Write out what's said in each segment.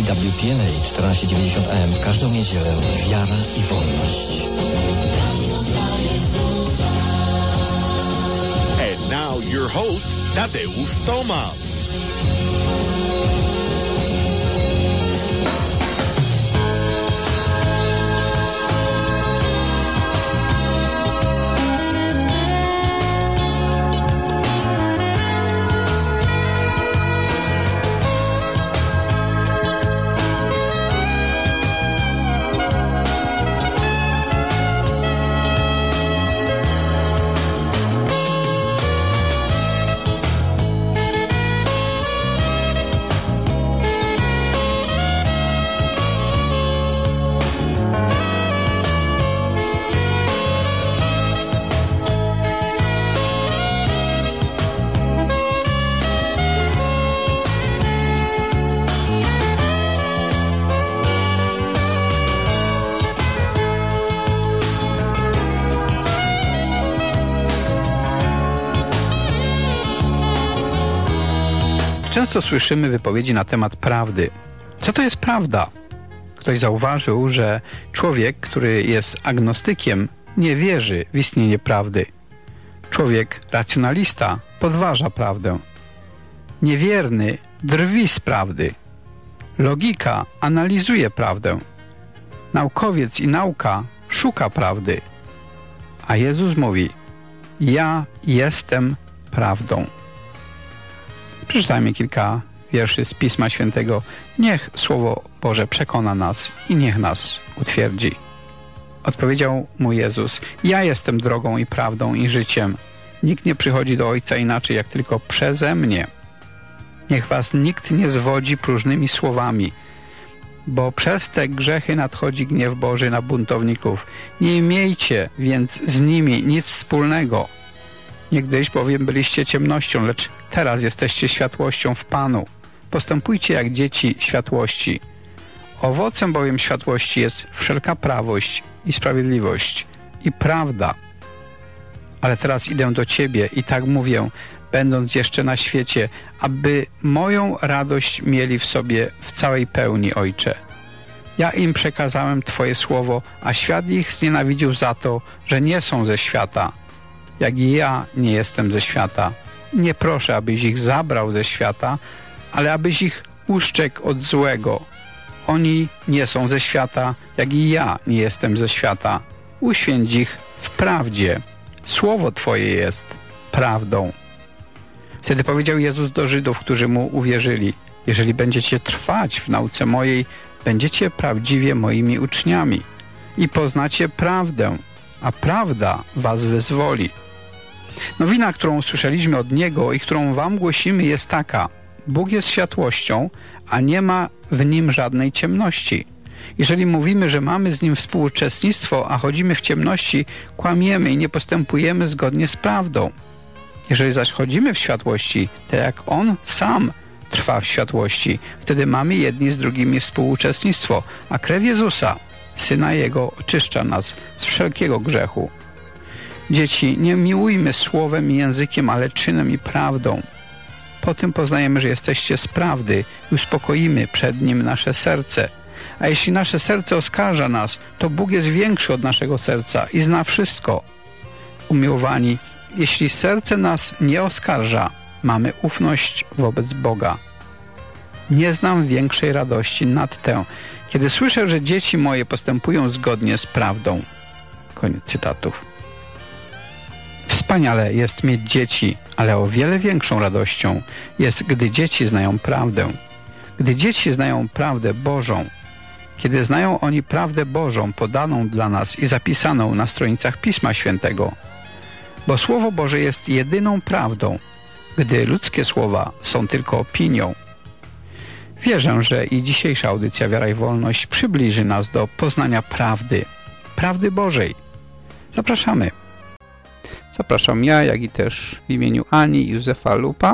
EWTN 1490 AM w każdą niedzielę. Wiara i wolność. And now your host, Tadeusz Tomasz. Często słyszymy wypowiedzi na temat prawdy. Co to jest prawda? Ktoś zauważył, że człowiek, który jest agnostykiem, nie wierzy w istnienie prawdy. Człowiek racjonalista podważa prawdę. Niewierny drwi z prawdy. Logika analizuje prawdę. Naukowiec i nauka szuka prawdy. A Jezus mówi: ja jestem prawdą. Przeczytajmy kilka wierszy z Pisma Świętego. Niech Słowo Boże przekona nas i niech nas utwierdzi. Odpowiedział mu Jezus: ja jestem drogą i prawdą i życiem. Nikt nie przychodzi do Ojca inaczej, jak tylko przeze mnie. Niech was nikt nie zwodzi próżnymi słowami, bo przez te grzechy nadchodzi gniew Boży na buntowników. Nie miejcie więc z nimi nic wspólnego. Niegdyś bowiem byliście ciemnością, lecz teraz jesteście światłością w Panu. Postępujcie jak dzieci światłości. Owocem bowiem światłości jest wszelka prawość i sprawiedliwość i prawda. Ale teraz idę do Ciebie i tak mówię, będąc jeszcze na świecie, aby moją radość mieli w sobie w całej pełni, Ojcze. Ja im przekazałem Twoje słowo, a świat ich znienawidził za to, że nie są ze świata, jak i ja nie jestem ze świata. Nie proszę, abyś ich zabrał ze świata, ale abyś ich uszczekł od złego. Oni nie są ze świata, jak i ja nie jestem ze świata. Uświęć ich w prawdzie. Słowo Twoje jest prawdą. Wtedy powiedział Jezus do Żydów, którzy Mu uwierzyli: jeżeli będziecie trwać w nauce mojej, będziecie prawdziwie moimi uczniami i poznacie prawdę, a prawda was wyzwoli. Nowina, którą usłyszeliśmy od Niego i którą wam głosimy, jest taka: Bóg jest światłością, a nie ma w Nim żadnej ciemności. Jeżeli mówimy, że mamy z Nim współuczestnictwo, a chodzimy w ciemności, kłamiemy i nie postępujemy zgodnie z prawdą. Jeżeli zaś chodzimy w światłości, tak jak On sam trwa w światłości, wtedy mamy jedni z drugimi współuczestnictwo, a krew Jezusa, Syna Jego, oczyszcza nas z wszelkiego grzechu. Dzieci, nie miłujmy słowem i językiem, ale czynem i prawdą. Po tym poznajemy, że jesteście z prawdy i uspokoimy przed Nim nasze serce. A jeśli nasze serce oskarża nas, to Bóg jest większy od naszego serca i zna wszystko. Umiłowani, jeśli serce nas nie oskarża, mamy ufność wobec Boga. Nie znam większej radości nad tę, kiedy słyszę, że dzieci moje postępują zgodnie z prawdą. Koniec cytatów. Wspaniale jest mieć dzieci, ale o wiele większą radością jest, gdy dzieci znają prawdę. Gdy dzieci znają prawdę Bożą. Kiedy znają oni prawdę Bożą podaną dla nas i zapisaną na stronicach Pisma Świętego. Bo Słowo Boże jest jedyną prawdą, gdy ludzkie słowa są tylko opinią. Wierzę, że i dzisiejsza audycja Wiara i Wolność przybliży nas do poznania prawdy, prawdy Bożej. Zapraszamy. Zapraszam ja, jak i też w imieniu Ani i Józefa Lupa.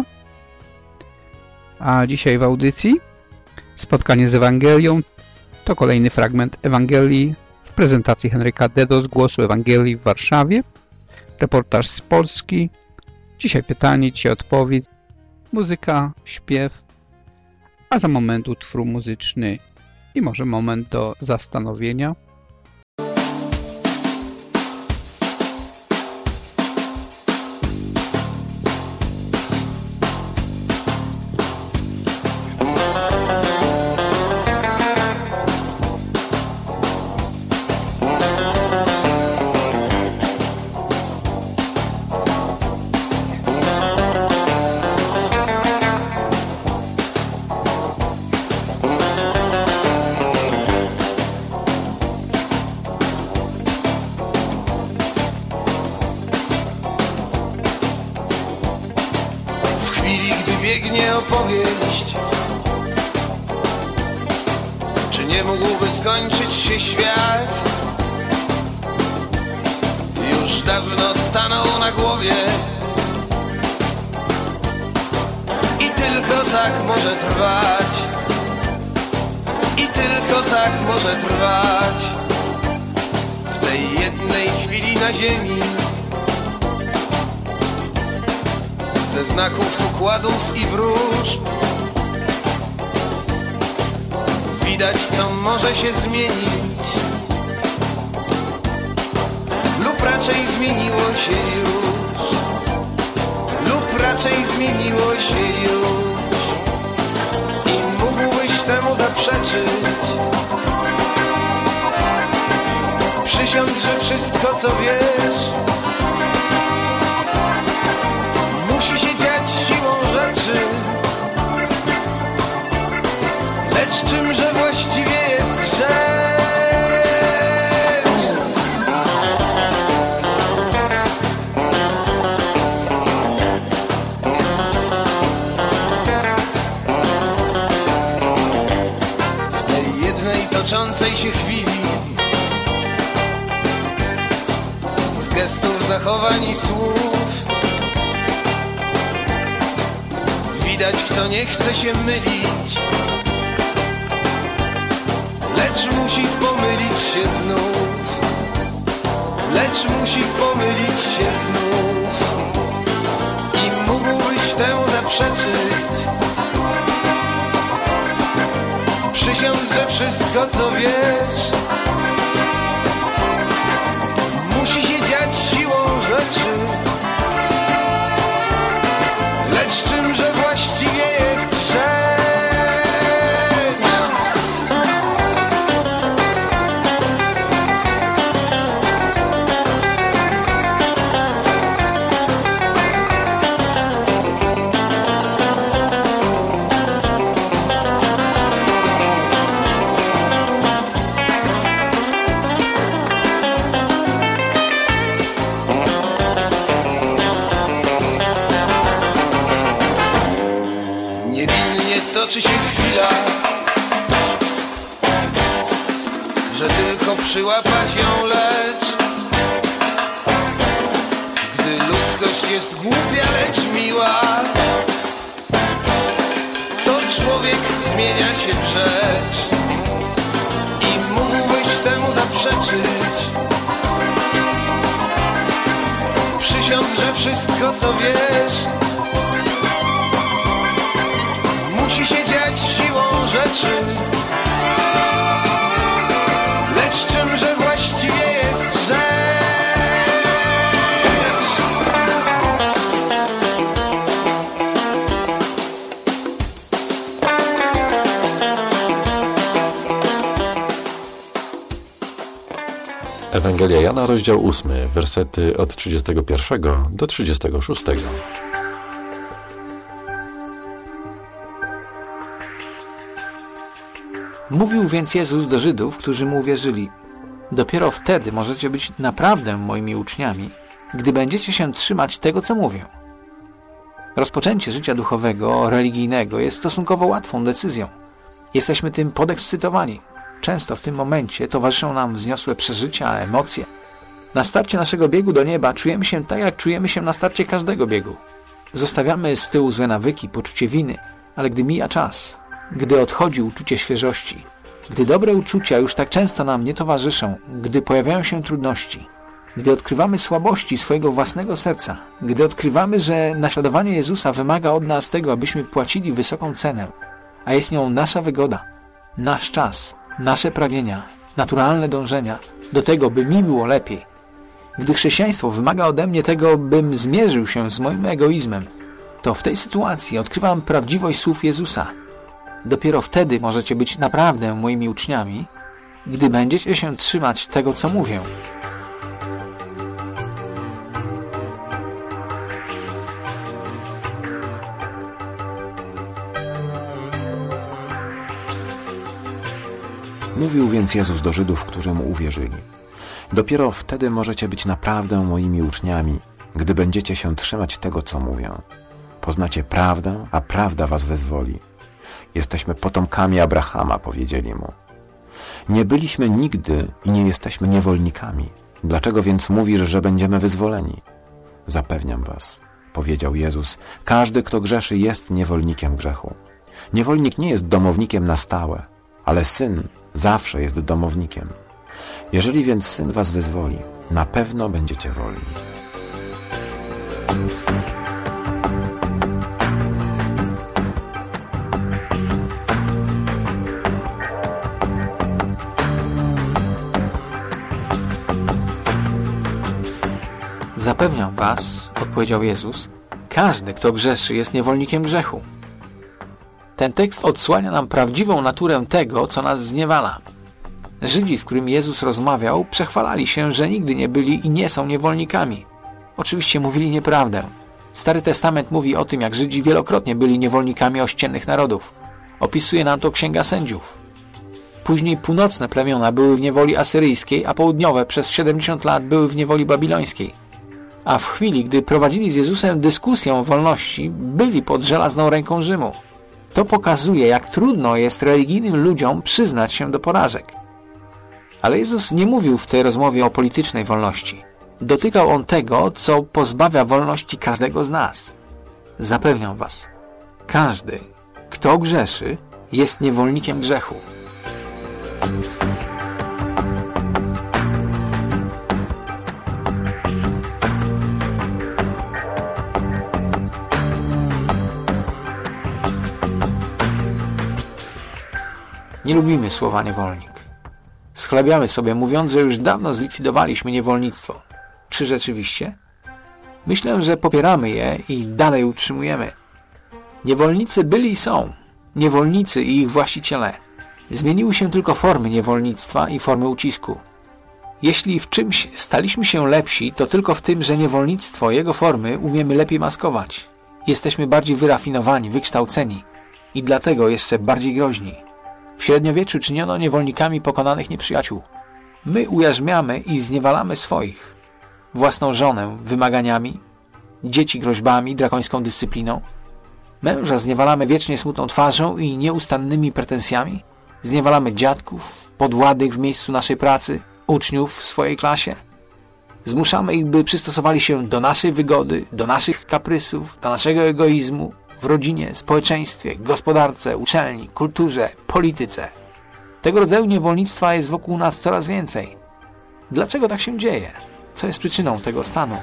A dzisiaj w audycji spotkanie z Ewangelią. To kolejny fragment Ewangelii w prezentacji Henryka Dedo z Głosu Ewangelii w Warszawie. Reportaż z Polski. Dzisiaj pytanie, dzisiaj odpowiedź. Muzyka, śpiew. a za moment utwór muzyczny i może moment do zastanowienia. Biegnie opowieść, czy nie mógłby skończyć się świat? Już dawno stanął na głowie i tylko tak może trwać, i tylko tak może trwać. W tej jednej chwili na ziemi, ze znaków, układów i wróżb, widać, co może się zmienić, lub raczej zmieniło się już, lub raczej zmieniło się już. I mógłbyś temu zaprzeczyć, przysiąc, że wszystko, co wiesz, musi się dziać siłą rzeczy. Lecz czymże właściwie jest rzecz? W tej jednej toczącej się chwili, z gestów, zachowań i słów, widać, kto nie chce się mylić, lecz musi pomylić się znów, lecz musi pomylić się znów. I mógłbyś temu zaprzeczyć, przysiąc, że wszystko, co wiesz, musi się dziać siłą rzeczy. Lecz czymże właściwie jest rzecz? Toczy się chwila, że tylko przyłapać ją, lecz gdy ludzkość jest głupia, lecz miła, to człowiek zmienia się w rzecz. I mógłbyś temu zaprzeczyć, przysiąc, że wszystko, co wiesz, musi się dziać siłą rzeczy. Lecz czymże właściwie jest rzecz? Ewangelia Jana, rozdział 8, wersety od 31 do 36. Mówił więc Jezus do Żydów, którzy mu uwierzyli: dopiero wtedy możecie być naprawdę moimi uczniami, gdy będziecie się trzymać tego, co mówię. Rozpoczęcie życia duchowego, religijnego jest stosunkowo łatwą decyzją. Jesteśmy tym podekscytowani. Często w tym momencie towarzyszą nam wzniosłe przeżycia, emocje. Na starcie naszego biegu do nieba czujemy się tak, jak czujemy się na starcie każdego biegu. Zostawiamy z tyłu złe nawyki, poczucie winy, ale gdy mija czas, gdy odchodzi uczucie świeżości, gdy dobre uczucia już tak często nam nie towarzyszą, gdy pojawiają się trudności, gdy odkrywamy słabości swojego własnego serca, gdy odkrywamy, że naśladowanie Jezusa wymaga od nas tego, abyśmy płacili wysoką cenę, a jest nią nasza wygoda, nasz czas, nasze pragnienia, naturalne dążenia do tego, by mi było lepiej. Gdy chrześcijaństwo wymaga ode mnie tego, bym zmierzył się z moim egoizmem, to w tej sytuacji odkrywam prawdziwość słów Jezusa. Dopiero wtedy możecie być naprawdę moimi uczniami, gdy będziecie się trzymać tego, co mówię. Mówił więc Jezus do Żydów, którzy Mu uwierzyli. Dopiero wtedy możecie być naprawdę moimi uczniami, gdy będziecie się trzymać tego, co mówię. Poznacie prawdę, a prawda was wyzwoli. Jesteśmy potomkami Abrahama, powiedzieli Mu. Nie byliśmy nigdy i nie jesteśmy niewolnikami. Dlaczego więc mówisz, że będziemy wyzwoleni? Zapewniam was, powiedział Jezus, każdy, kto grzeszy, jest niewolnikiem grzechu. Niewolnik nie jest domownikiem na stałe, ale syn zawsze jest domownikiem. Jeżeli więc Syn was wyzwoli, na pewno będziecie wolni. Zapewniam was, odpowiedział Jezus, każdy, kto grzeszy, jest niewolnikiem grzechu. Ten tekst odsłania nam prawdziwą naturę tego, co nas zniewala. Żydzi, z którymi Jezus rozmawiał, przechwalali się, że nigdy nie byli i nie są niewolnikami. Oczywiście mówili nieprawdę. Stary Testament mówi o tym, jak Żydzi wielokrotnie byli niewolnikami ościennych narodów. Opisuje nam to Księga Sędziów. Później północne plemiona były w niewoli asyryjskiej, a południowe przez 70 lat były w niewoli babilońskiej. A w chwili, gdy prowadzili z Jezusem dyskusję o wolności, byli pod żelazną ręką Rzymu. To pokazuje, jak trudno jest religijnym ludziom przyznać się do porażek. Ale Jezus nie mówił w tej rozmowie o politycznej wolności. Dotykał On tego, co pozbawia wolności każdego z nas. Zapewniam was, każdy, kto grzeszy, jest niewolnikiem grzechu. Nie lubimy słowa niewolnik. Schlebiamy sobie, mówiąc, że już dawno zlikwidowaliśmy niewolnictwo. Czy rzeczywiście? Myślę, że popieramy je i dalej utrzymujemy. Niewolnicy byli i są. Niewolnicy i ich właściciele. Zmieniły się tylko formy niewolnictwa i formy ucisku. Jeśli w czymś staliśmy się lepsi, to tylko w tym, że niewolnictwo, jego formy umiemy lepiej maskować. Jesteśmy bardziej wyrafinowani, wykształceni i dlatego jeszcze bardziej groźni. W średniowieczu czyniono niewolnikami pokonanych nieprzyjaciół. My ujarzmiamy i zniewalamy swoich. Własną żonę wymaganiami, dzieci groźbami, drakońską dyscypliną. Męża zniewalamy wiecznie smutną twarzą i nieustannymi pretensjami. Zniewalamy dziadków, podwładnych w miejscu naszej pracy, uczniów w swojej klasie. Zmuszamy ich, by przystosowali się do naszej wygody, do naszych kaprysów, do naszego egoizmu, w rodzinie, społeczeństwie, gospodarce, uczelni, kulturze, polityce. Tego rodzaju niewolnictwa jest wokół nas coraz więcej. Dlaczego tak się dzieje? Co jest przyczyną tego stanu?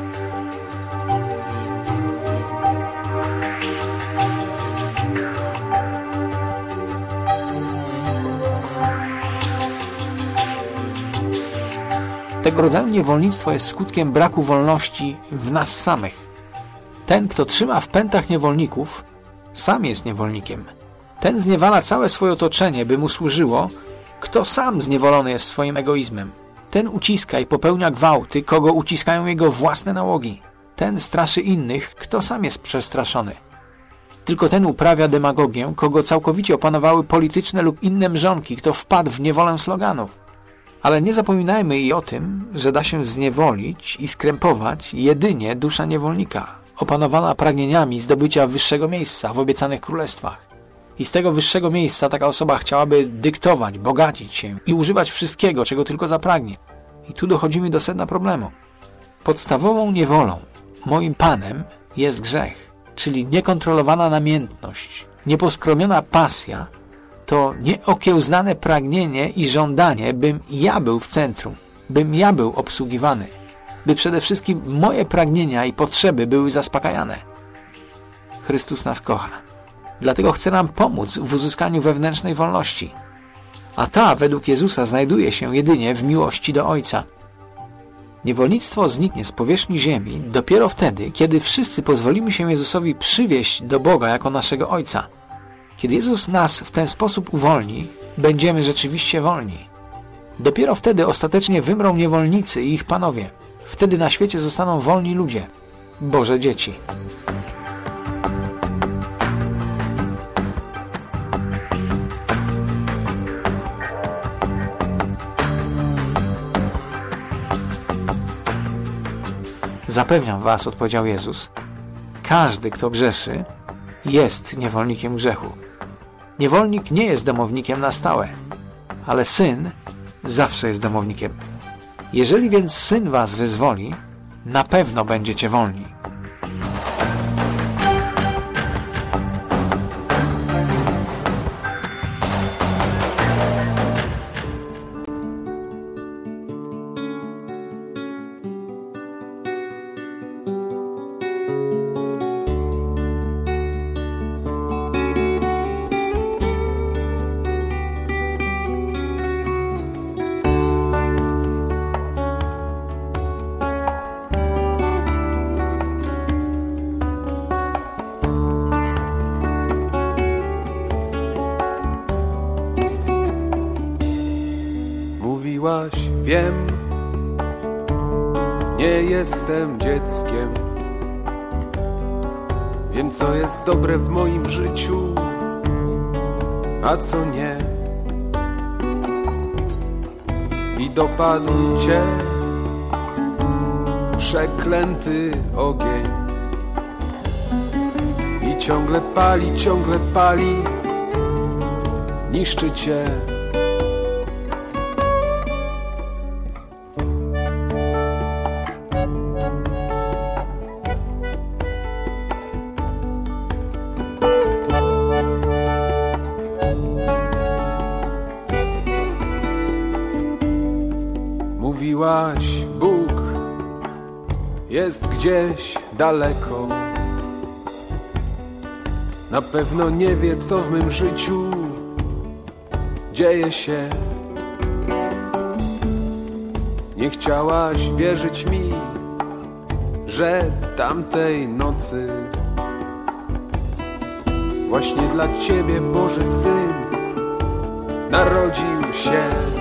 Tego rodzaju niewolnictwo jest skutkiem braku wolności w nas samych. Ten, kto trzyma w pętach niewolników, sam jest niewolnikiem. Ten zniewala całe swoje otoczenie, by mu służyło, kto sam zniewolony jest swoim egoizmem. Ten uciska i popełnia gwałty, kogo uciskają jego własne nałogi. Ten straszy innych, kto sam jest przestraszony. Tylko ten uprawia demagogię, kogo całkowicie opanowały polityczne lub inne mrzonki, kto wpadł w niewolę sloganów. Ale nie zapominajmy i o tym, że da się zniewolić i skrępować jedynie dusza niewolnika, opanowana pragnieniami zdobycia wyższego miejsca w obiecanych królestwach. I z tego wyższego miejsca taka osoba chciałaby dyktować, bogacić się i używać wszystkiego, czego tylko zapragnie. I tu dochodzimy do sedna problemu. Podstawową niewolą, moim panem, jest grzech, czyli niekontrolowana namiętność, nieposkromiona pasja, to nieokiełznane pragnienie i żądanie, bym ja był w centrum, bym ja był obsługiwany, by przede wszystkim moje pragnienia i potrzeby były zaspokajane. Chrystus nas kocha. Dlatego chce nam pomóc w uzyskaniu wewnętrznej wolności. A ta, według Jezusa, znajduje się jedynie w miłości do Ojca. Niewolnictwo zniknie z powierzchni ziemi dopiero wtedy, kiedy wszyscy pozwolimy się Jezusowi przywieść do Boga jako naszego Ojca. Kiedy Jezus nas w ten sposób uwolni, będziemy rzeczywiście wolni. Dopiero wtedy ostatecznie wymrą niewolnicy i ich panowie. Wtedy na świecie zostaną wolni ludzie, Boże dzieci. Zapewniam was, odpowiedział Jezus, każdy, kto grzeszy, jest niewolnikiem grzechu. Niewolnik nie jest domownikiem na stałe, ale syn zawsze jest domownikiem. Jeżeli więc Syn was wyzwoli, na pewno będziecie wolni. Wiem, nie jestem dzieckiem. Wiem, co jest dobre w moim życiu, a co nie. I dopadł cię przeklęty ogień. I ciągle pali, niszczy cię. Mówiłaś, Bóg jest gdzieś daleko. Na pewno nie wie, co w mym życiu dzieje się. Nie chciałaś wierzyć mi, że tamtej nocy właśnie dla Ciebie Boży Syn narodził się.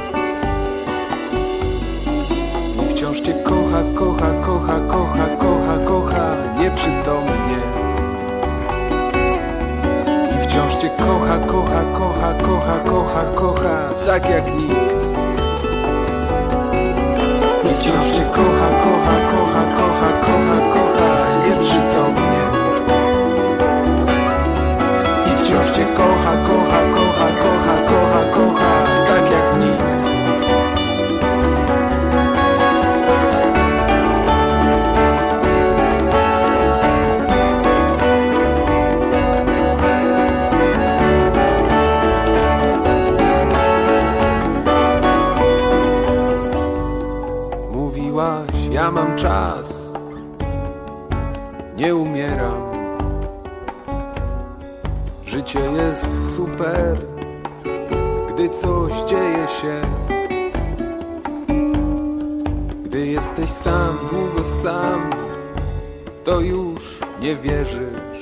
I wciąż Cię kocha, nieprzytomnie. I wciąż Cię kocha, tak jak nikt. I wciąż Cię kocha, nieprzytomnie. I wciąż Cię kocha, tak jak nikt. Ja mam czas, nie umieram. Życie jest super, gdy coś dzieje się. Gdy jesteś sam, długo sam, to już nie wierzysz,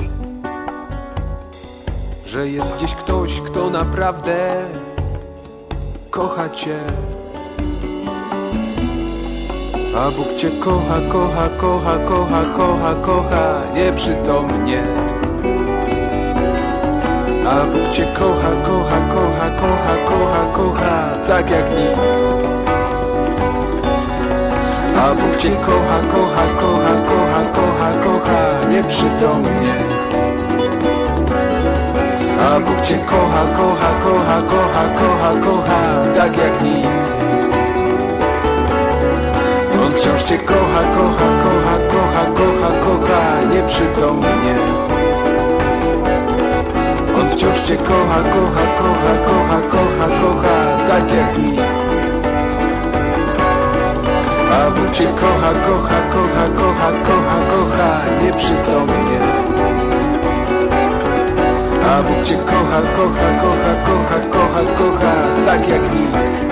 że jest gdzieś ktoś, kto naprawdę kocha Cię. A Bóg Cię kocha, nieprzytomnie. A Bóg Cię kocha, tak jak nikt. A Bóg Cię kocha, nieprzytomnie. A Bóg Cię kocha, tak jak nikt. On wciąż Cię kocha, nieprzytomnie. On wciąż Cię kocha, tak jak nikt. A Bóg Cię kocha, nieprzytomnie. A Bóg cię kocha, kocha, kocha, kocha, kocha, kocha, tak jak nikt.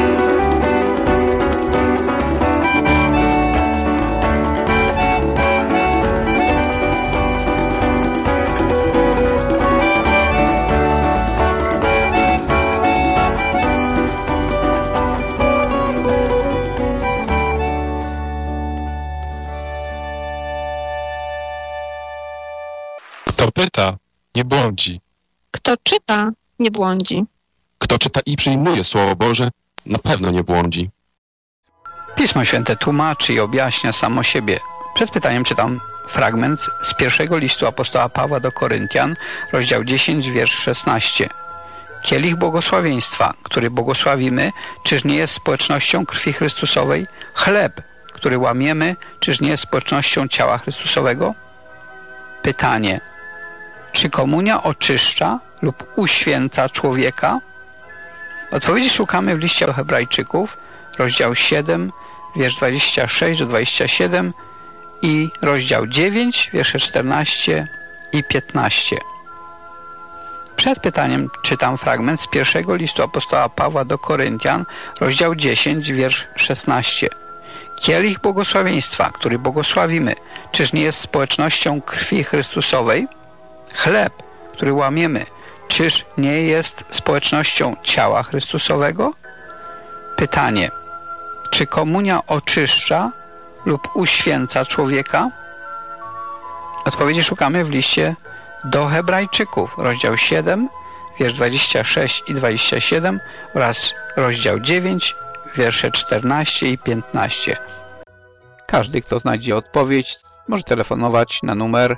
Kto pyta, nie błądzi. Kto czyta, nie błądzi. Kto czyta i przyjmuje Słowo Boże, na pewno nie błądzi. Pismo Święte tłumaczy i objaśnia samo siebie. Przed pytaniem czytam fragment z pierwszego listu apostoła Pawła do Koryntian, rozdział 10, wiersz 16. Kielich błogosławieństwa, który błogosławimy, czyż nie jest społecznością krwi Chrystusowej? Chleb, który łamiemy, czyż nie jest społecznością ciała Chrystusowego? Pytanie. Czy komunia oczyszcza lub uświęca człowieka? Odpowiedzi szukamy w liście do Hebrajczyków, rozdział 7, wiersz 26 do 27 i rozdział 9, wiersze 14 i 15. Przed pytaniem czytam fragment z pierwszego listu apostoła Pawła do Koryntian, rozdział 10, wiersz 16. Kielich błogosławieństwa, który błogosławimy, czyż nie jest społecznością krwi Chrystusowej? Chleb, który łamiemy, czyż nie jest społecznością ciała Chrystusowego? Pytanie. Czy komunia oczyszcza lub uświęca człowieka? Odpowiedzi szukamy w liście do Hebrajczyków, rozdział 7, wiersz 26 i 27 oraz rozdział 9, wiersze 14 i 15. Każdy, kto znajdzie odpowiedź, może telefonować na numer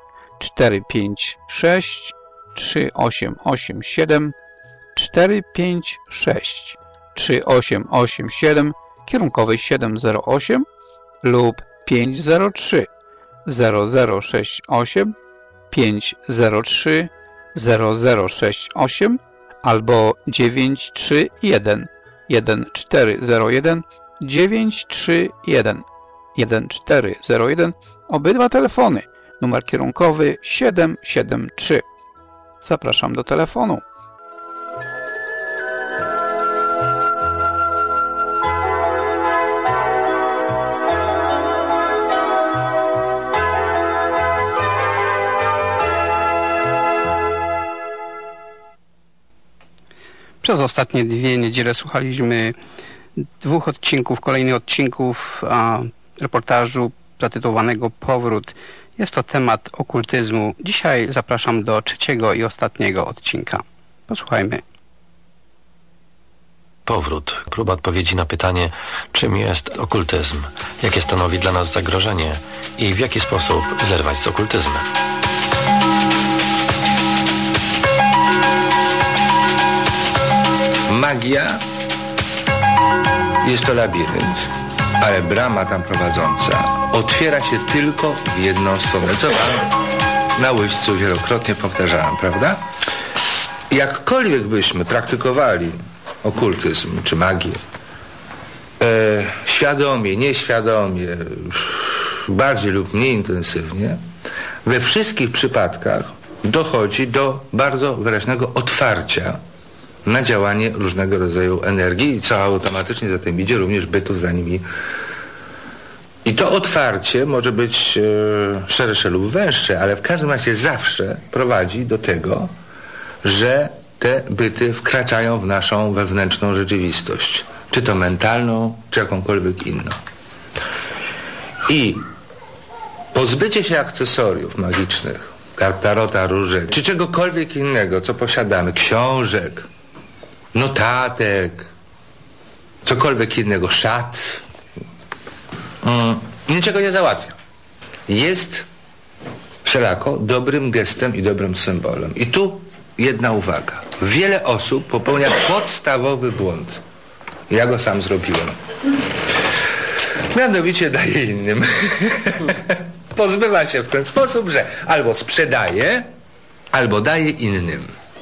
456 3887 456 3887 kierunkowy 708 lub 503 0068 503 0068 albo 931 1401 931 1401. Obydwa telefony. Numer kierunkowy 773. Zapraszam do telefonu. Przez ostatnie 2 niedziele słuchaliśmy 2 odcinków, kolejnych odcinków reportażu zatytułowanego Powrót. Jest to temat okultyzmu. Dzisiaj zapraszam do 3. i ostatniego odcinka. Posłuchajmy. Powrót. Próba odpowiedzi na pytanie, czym jest okultyzm, jakie stanowi dla nas zagrożenie i w jaki sposób zerwać z okultyzmem. Magia jest to labirynt, ale brama tam prowadząca otwiera się tylko w jedną stronę, co wam na łyżcu wielokrotnie powtarzałem, prawda? Jakkolwiek byśmy praktykowali okultyzm czy magię, świadomie, nieświadomie, bardziej lub mniej intensywnie, we wszystkich przypadkach dochodzi do bardzo wyraźnego otwarcia na działanie różnego rodzaju energii, co automatycznie za tym idzie również bytów za nimi. I to otwarcie może być szersze lub węższe, ale w każdym razie zawsze prowadzi do tego, że te byty wkraczają w naszą wewnętrzną rzeczywistość, czy to mentalną, czy jakąkolwiek inną. I pozbycie się akcesoriów magicznych, kart tarota, różek, czy czegokolwiek innego, co posiadamy, książek, notatek, cokolwiek innego, szat, niczego nie załatwia. Jest wszelako dobrym gestem i dobrym symbolem. I tu jedna uwaga. Wiele osób popełnia podstawowy błąd. Ja go sam zrobiłem. Mianowicie daje innym. Pozbywa się w ten sposób, że albo sprzedaje, albo daje innym.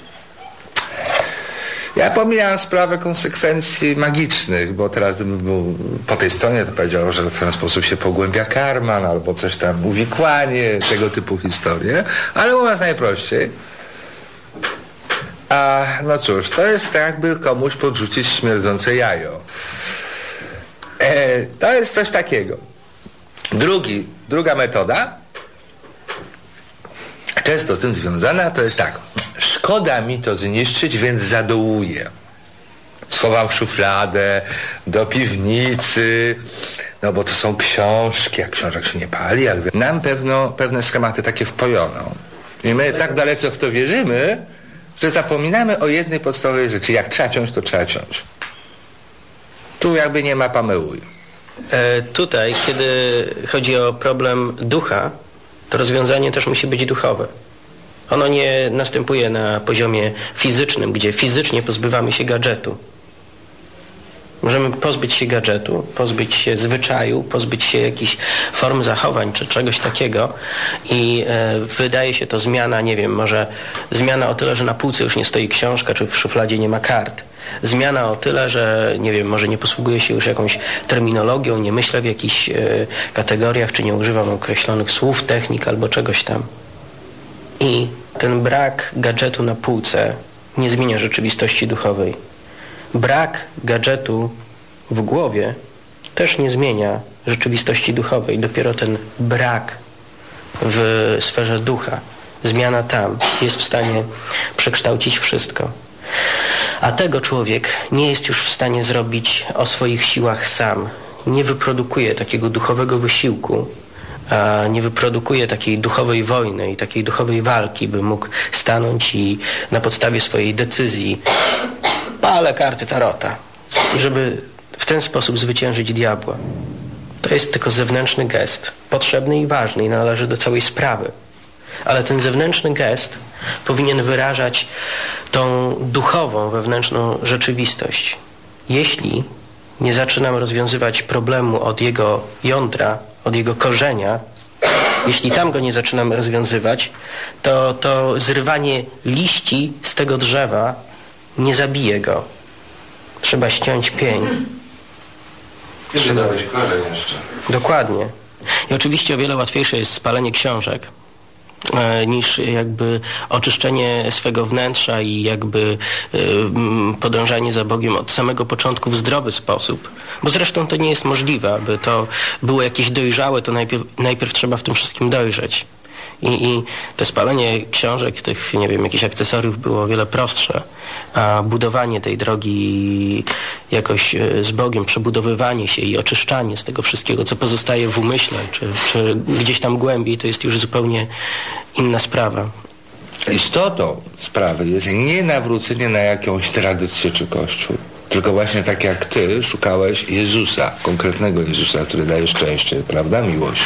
Ja pomijam sprawę konsekwencji magicznych, bo teraz gdybym był po tej stronie, to powiedział, że w ten sposób się pogłębia karman, albo coś tam, uwikłanie, tego typu historie. Ale mówiąc najprościej, A no cóż, to jest tak, jakby komuś podrzucić śmierdzące jajo. To jest coś takiego. Druga metoda, często z tym związana, to jest tak. Szkoda mi to zniszczyć, więc zadołuję. Schowam w szufladę, do piwnicy, no bo to są książki, a książek się nie pali. Jak nam pewne schematy takie wpojono. I my tak dalece w to wierzymy, że zapominamy o jednej podstawowej rzeczy. Jak trzeba ciąć, to trzeba ciąć. Tu jakby nie ma pamełuj. Tutaj, kiedy chodzi o problem ducha, to rozwiązanie też musi być duchowe. Ono nie następuje na poziomie fizycznym, gdzie fizycznie pozbywamy się gadżetu. Możemy pozbyć się gadżetu, pozbyć się zwyczaju, pozbyć się jakichś form zachowań czy czegoś takiego i wydaje się to zmiana, nie wiem, może zmiana o tyle, że na półce już nie stoi książka, czy w szufladzie nie ma kart. Zmiana o tyle, że nie wiem, może nie posługuję się już jakąś terminologią, nie myślę w jakichś kategoriach, czy nie używam określonych słów, technik albo czegoś tam. I ten brak gadżetu na półce nie zmienia rzeczywistości duchowej. Brak gadżetu w głowie też nie zmienia rzeczywistości duchowej. Dopiero ten brak w sferze ducha, zmiana tam jest w stanie przekształcić wszystko. A tego człowiek nie jest już w stanie zrobić o swoich siłach sam. Nie wyprodukuje takiego duchowego wysiłku, a nie wyprodukuje takiej duchowej wojny i takiej duchowej walki, by mógł stanąć i na podstawie swojej decyzji palę karty tarota, żeby w ten sposób zwyciężyć diabła. To jest tylko zewnętrzny gest, potrzebny i ważny i należy do całej sprawy. Ale ten zewnętrzny gest powinien wyrażać tą duchową, wewnętrzną rzeczywistość. Jeśli nie zaczynam rozwiązywać problemu od jego jądra, od jego korzenia, jeśli tam go nie zaczynam rozwiązywać, to zrywanie liści z tego drzewa nie zabije go. Trzeba ściąć pień. Jeszcze dałeś korzeń jeszcze. Dokładnie. I oczywiście o wiele łatwiejsze jest spalenie książek niż jakby oczyszczenie swego wnętrza i jakby podążanie za Bogiem od samego początku w zdrowy sposób. Bo zresztą to nie jest możliwe, aby to było jakieś dojrzałe, to najpierw trzeba w tym wszystkim dojrzeć. I to spalenie książek, tych, nie wiem, jakichś akcesoriów było o wiele prostsze, a budowanie tej drogi jakoś z Bogiem, przebudowywanie się i oczyszczanie z tego wszystkiego, co pozostaje w umyśle, czy gdzieś tam głębiej, to jest już zupełnie inna sprawa. Istotą sprawy jest nie nawrócenie na jakąś tradycję czy kościół, tylko właśnie tak jak ty szukałeś Jezusa, konkretnego Jezusa, który daje szczęście, prawda, miłość.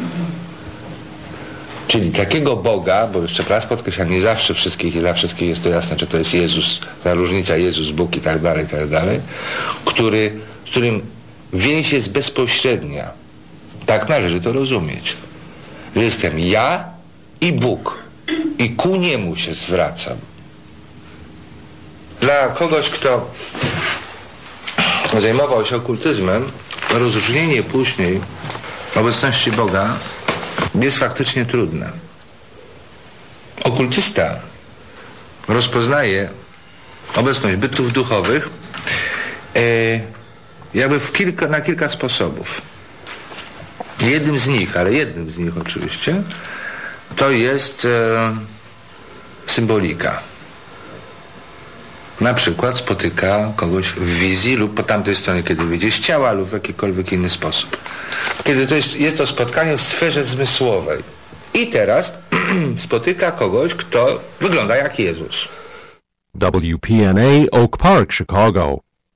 Czyli takiego Boga, bo jeszcze raz podkreślam, nie zawsze wszystkich i dla wszystkich jest to jasne, czy to jest Jezus, ta różnica Jezus, Bóg i tak dalej, z którym więź jest bezpośrednia. Tak należy to rozumieć. Że jestem ja i Bóg i ku niemu się zwracam. Dla kogoś, kto zajmował się okultyzmem, rozróżnienie później obecności Boga jest faktycznie trudne. Okultysta rozpoznaje obecność bytów duchowych jakby na kilka sposobów. Jednym z nich oczywiście, to jest symbolika. Na przykład spotyka kogoś w wizji lub po tamtej stronie, kiedy wyjdzie z ciała lub w jakikolwiek inny sposób. Kiedy jest to spotkanie w sferze zmysłowej. I teraz spotyka kogoś, kto wygląda jak Jezus. WPNA Oak Park, Chicago.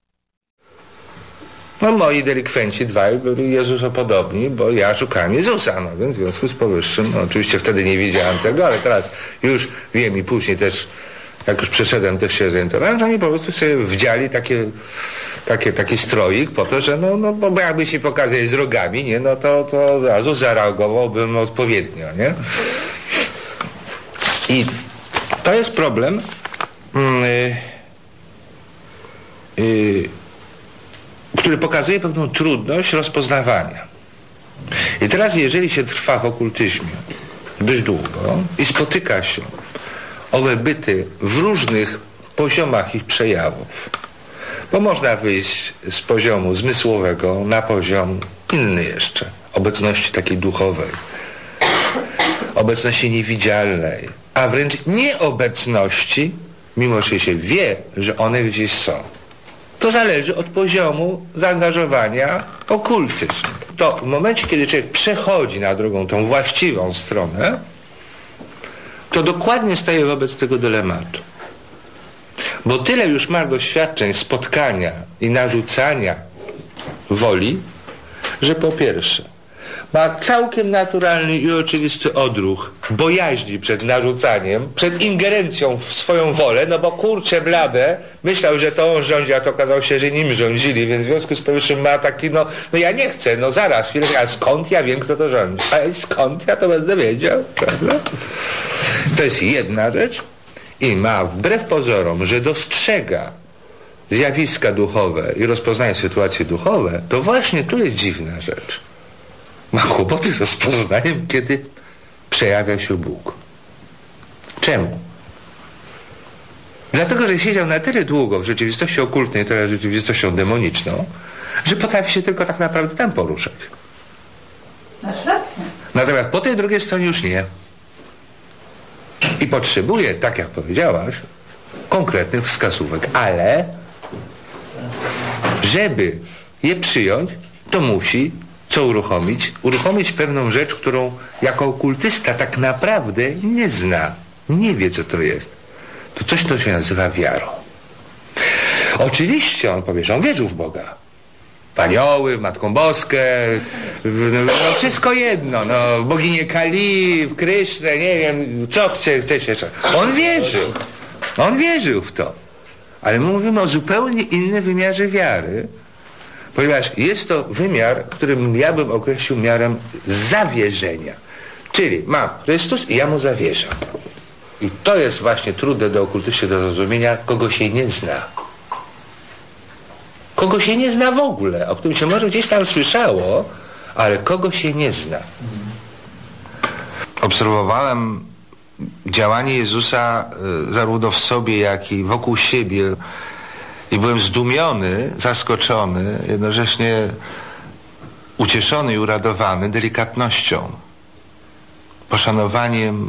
No moi delikwenci dwaj byli Jezusopodobni, bo ja szukałem Jezusa, no więc w związku z powyższym, no, oczywiście wtedy nie wiedziałem tego, ale teraz już wiem i później też, jak już przeszedłem, też się zorientowałem, że oni po prostu sobie wdziali taki stroik po to, że bo jakby się pokazali z rogami, nie, no to od razu zareagowałbym odpowiednio, nie? I to jest problem który pokazuje pewną trudność rozpoznawania. I teraz jeżeli się trwa w okultyzmie dość długo i spotyka się owe byty w różnych poziomach ich przejawów. Bo można wyjść z poziomu zmysłowego na poziom inny jeszcze. Obecności takiej duchowej. Obecności niewidzialnej. A wręcz nieobecności, mimo że się wie, że one gdzieś są. To zależy od poziomu zaangażowania okultyzm. To w momencie, kiedy człowiek przechodzi na drugą, tą właściwą stronę, to dokładnie staje wobec tego dylematu. Bo tyle już ma doświadczeń spotkania i narzucania woli, że po pierwsze ma całkiem naturalny i oczywisty odruch bojaźni przed narzucaniem, przed ingerencją w swoją wolę, no bo kurczę blade, myślał, że to on rządzi, a to okazało się, że nim rządzili, więc w związku z powyższym ma taki, no ja nie chcę, no zaraz, chwilę, a skąd ja wiem, kto to rządzi? A skąd ja to będę wiedział, prawda? To jest jedna rzecz i ma wbrew pozorom, że dostrzega zjawiska duchowe i rozpoznaje sytuacje duchowe, to właśnie tu jest dziwna rzecz. Ma kłopoty z rozpoznaniem, kiedy przejawia się Bóg. Czemu? Dlatego, że siedział na tyle długo w rzeczywistości okultnej, to jest rzeczywistością demoniczną, że potrafi się tylko tak naprawdę tam poruszać. Masz rację. Natomiast po tej drugiej stronie już nie. I potrzebuje, tak jak powiedziałaś, konkretnych wskazówek, ale żeby je przyjąć, to musi co uruchomić? Uruchomić pewną rzecz, którą jako okultysta tak naprawdę nie zna. Nie wie, co to jest. To coś, co się nazywa wiarą. Oczywiście on powie, że on wierzył w Boga. W anioły, w Matką Boskę, no wszystko jedno, no boginię Kali, w Krysznę, nie wiem, co chcecie. On wierzył. On wierzył w to. Ale my mówimy o zupełnie innym wymiarze wiary, ponieważ jest to wymiar, którym ja bym określił miarem zawierzenia. Czyli mam Chrystus i ja mu zawierzam. I to jest właśnie trudne do okultysty do zrozumienia, kogo się nie zna. Kogo się nie zna w ogóle, o którym się może gdzieś tam słyszało, ale kogo się nie zna. Obserwowałem działanie Jezusa zarówno w sobie, jak i wokół siebie i byłem zdumiony, zaskoczony, jednocześnie ucieszony i uradowany delikatnością, poszanowaniem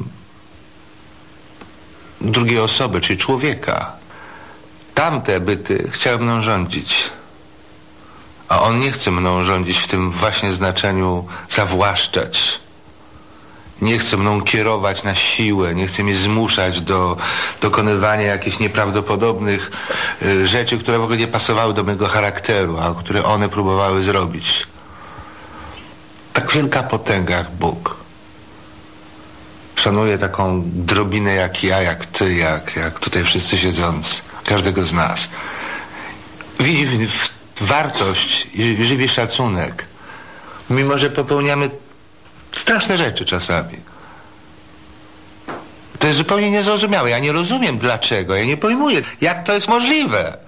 drugiej osoby, czyli człowieka. Tamte byty chciały mną rządzić, a on nie chce mną rządzić w tym właśnie znaczeniu zawłaszczać. Nie chce mną kierować na siłę, nie chce mnie zmuszać do dokonywania jakichś nieprawdopodobnych rzeczy, które w ogóle nie pasowały do mego charakteru, a które one próbowały zrobić. Tak wielka potęga jak Bóg. Szanuję taką drobinę jak ja, jak ty, jak tutaj wszyscy siedzący, każdego z nas. Widzi w wartość i żywi szacunek, mimo że popełniamy straszne rzeczy czasami. To jest zupełnie niezrozumiałe. Ja nie rozumiem dlaczego, ja nie pojmuję, jak to jest możliwe.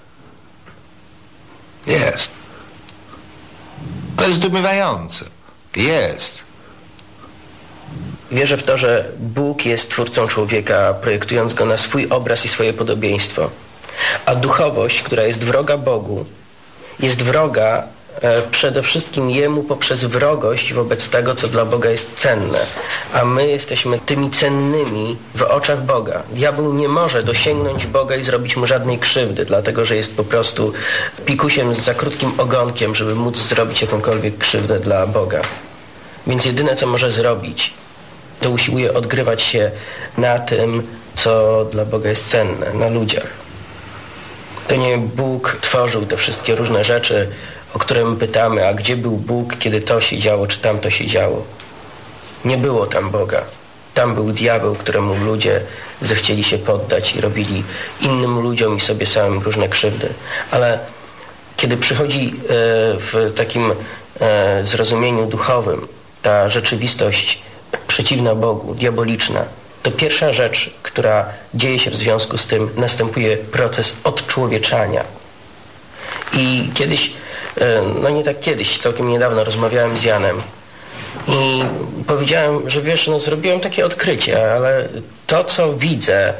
Jest. To jest zdumiewające. Jest. Wierzę w to, że Bóg jest twórcą człowieka, projektując go na swój obraz i swoje podobieństwo. A duchowość, która jest wroga Bogu, jest wroga przede wszystkim Jemu poprzez wrogość wobec tego, co dla Boga jest cenne. A my jesteśmy tymi cennymi w oczach Boga. Diabeł nie może dosięgnąć Boga i zrobić mu żadnej krzywdy, dlatego że jest po prostu pikusiem z za krótkim ogonkiem, żeby móc zrobić jakąkolwiek krzywdę dla Boga. Więc jedyne, co może zrobić, to usiłuje odgrywać się na tym, co dla Boga jest cenne, na ludziach. To nie Bóg tworzył te wszystkie różne rzeczy, o które my pytamy, a gdzie był Bóg, kiedy to się działo, czy tamto się działo. Nie było tam Boga. Tam był diabeł, któremu ludzie zechcieli się poddać i robili innym ludziom i sobie samym różne krzywdy. Ale kiedy przychodzi w takim zrozumieniu duchowym ta rzeczywistość przeciwna Bogu, diaboliczna, to pierwsza rzecz, która dzieje się w związku z tym, następuje proces odczłowieczania. I kiedyś, no nie tak kiedyś, całkiem niedawno rozmawiałem z Janem i powiedziałem, że wiesz, no zrobiłem takie odkrycie, ale to, co widzę,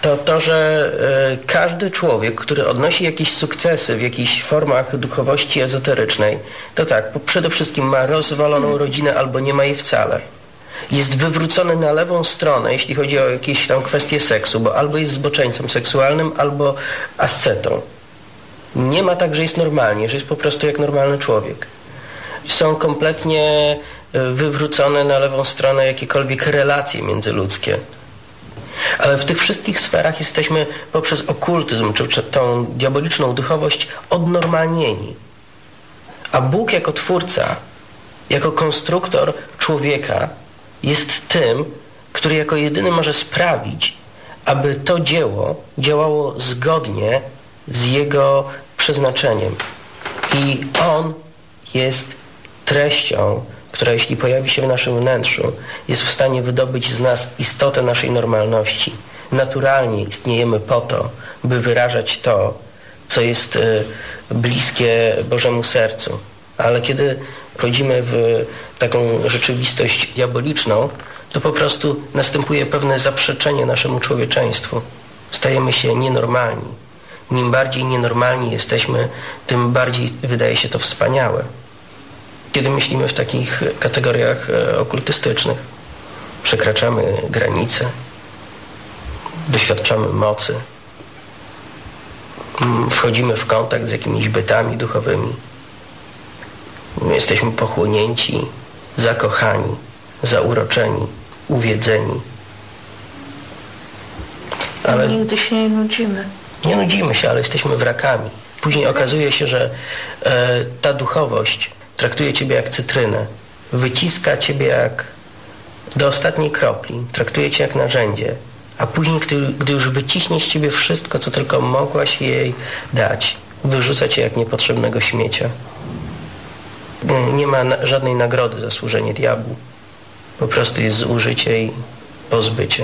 to, że każdy człowiek, który odnosi jakieś sukcesy w jakichś formach duchowości ezoterycznej, to tak, przede wszystkim ma rozwaloną rodzinę albo nie ma jej wcale. Jest wywrócony na lewą stronę, jeśli chodzi o jakieś tam kwestie seksu, bo albo jest zboczeńcem seksualnym, albo ascetą. Nie ma tak, że jest normalnie, że jest po prostu jak normalny człowiek. Są kompletnie wywrócone na lewą stronę jakiekolwiek relacje międzyludzkie. Ale w tych wszystkich sferach jesteśmy poprzez okultyzm, czy tą diaboliczną duchowość odnormalnieni. A Bóg jako twórca, jako konstruktor człowieka jest tym, który jako jedyny może sprawić, aby to dzieło działało zgodnie z jego przeznaczeniem. I On jest treścią, która jeśli pojawi się w naszym wnętrzu, jest w stanie wydobyć z nas istotę naszej normalności. Naturalnie istniejemy po to, by wyrażać to, co jest bliskie Bożemu sercu. Ale kiedy wchodzimy w taką rzeczywistość diaboliczną, to po prostu następuje pewne zaprzeczenie naszemu człowieczeństwu. Stajemy się nienormalni. Im bardziej nienormalni jesteśmy, tym bardziej wydaje się to wspaniałe. Kiedy myślimy w takich kategoriach okultystycznych, przekraczamy granice, doświadczamy mocy, wchodzimy w kontakt z jakimiś bytami duchowymi, jesteśmy pochłonięci, zakochani, zauroczeni, uwiedzeni. Ale nigdy się nie nudzimy. Nie nudzimy się, ale jesteśmy wrakami. Później okazuje się, że ta duchowość traktuje ciebie jak cytrynę, wyciska ciebie jak do ostatniej kropli, traktuje cię jak narzędzie, a później, gdy już wyciśnie z ciebie wszystko, co tylko mogłaś jej dać, wyrzuca cię jak niepotrzebnego śmiecia. Nie ma żadnej nagrody za służenie diabłu. Po prostu jest zużycie i pozbycie.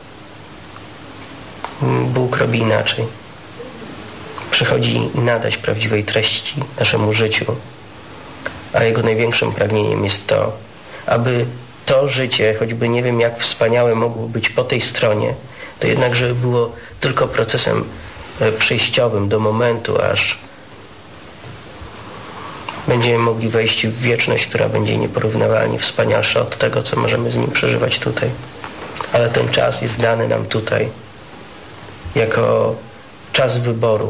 Bóg robi inaczej. Przychodzi nadać prawdziwej treści naszemu życiu, a Jego największym pragnieniem jest to, aby to życie, choćby nie wiem jak wspaniałe mogło być po tej stronie, to jednak, żeby było tylko procesem przejściowym do momentu, aż będziemy mogli wejść w wieczność, która będzie nieporównywalnie wspanialsza od tego, co możemy z Nim przeżywać tutaj. Ale ten czas jest dany nam tutaj jako czas wyboru,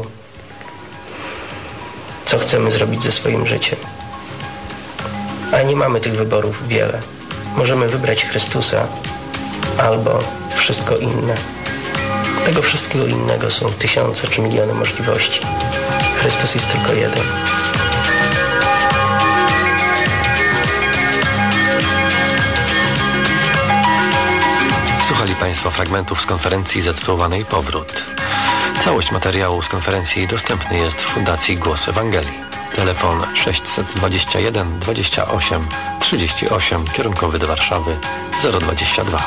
co chcemy zrobić ze swoim życiem. A nie mamy tych wyborów wiele. Możemy wybrać Chrystusa albo wszystko inne. Tego wszystkiego innego są tysiące czy miliony możliwości. Chrystus jest tylko jeden. Słuchali Państwo fragmentów z konferencji zatytułowanej Powrót. Całość materiału z konferencji dostępny jest w Fundacji Głos Ewangelii. Telefon 621 28 38, kierunkowy do Warszawy 022.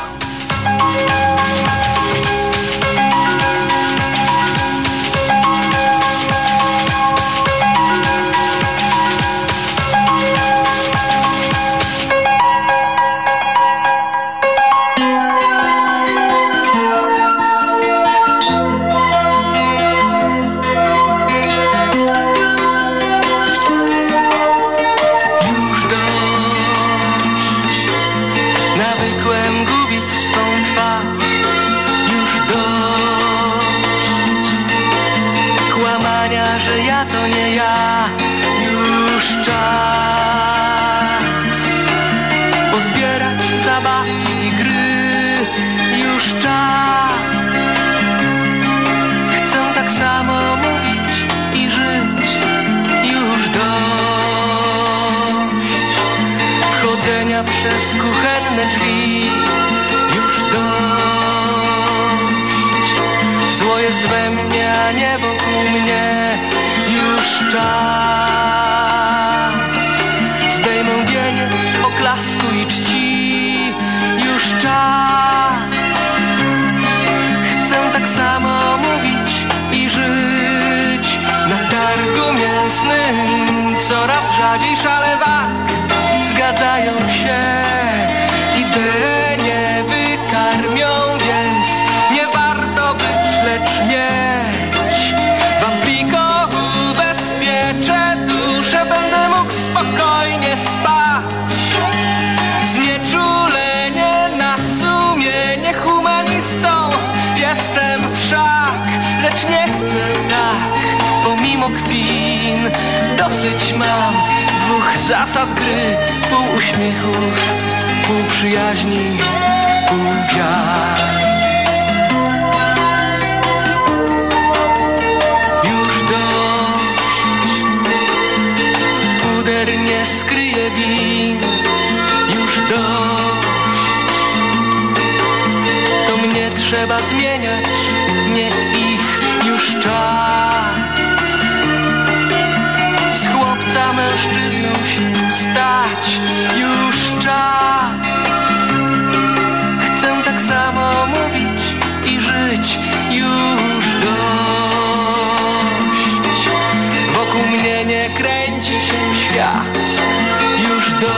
Przez kuchenne drzwi już dość. Zło jest we mnie, a nie wokół mnie. Już czas. Zdejmą wieniec oklasku i czci. Już czas. Chcę tak samo mówić i żyć na targu mięsnym. Coraz rzadziej szale wag zgadzają się i te nie wykarmią, więc nie warto być Dosyć mam dwóch zasad gry, pół uśmiechów, pół przyjaźni, pół wiar. Już dość, puder nie skryje win. Już dość, to mnie trzeba zmieniać, nie ich już czas. Z chłopca mężczyzną się stać, już czas. Chcę tak samo mówić i żyć, już dość. Wokół mnie nie kręci się świat, już dość.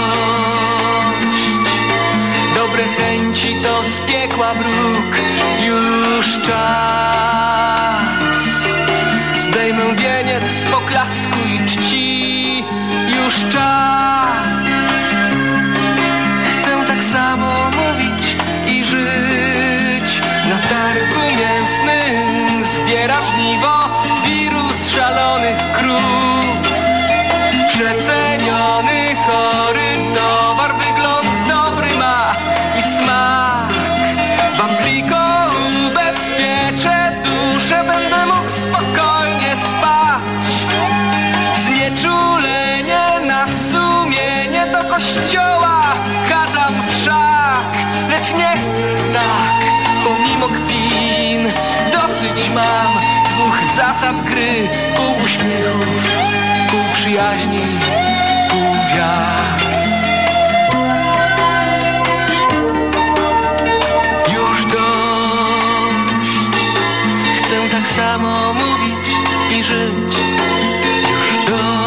Dobre chęci to z piekła bruk, już czas. Zdejmę wieniec z poklasku i czci, już czas. Chcę tak samo mówić i żyć. Na targu mięsnym zbiera żniwo wirus szalonych krów. Przeceniony, chory towar, wygląd dobry ma i smak. Wampliko ubezpieczę duszę, będę mógł spokojnie spać. Znieczulenie na sumienie do kościoła chadzam wszak. Lecz nie chcę tak, pomimo kpin. Dosyć mam dwóch zasad gry, pół uśmiechów, pół przyjaźni, pół wiar. Już dość, chcę tak samo mówić i żyć. Już dość.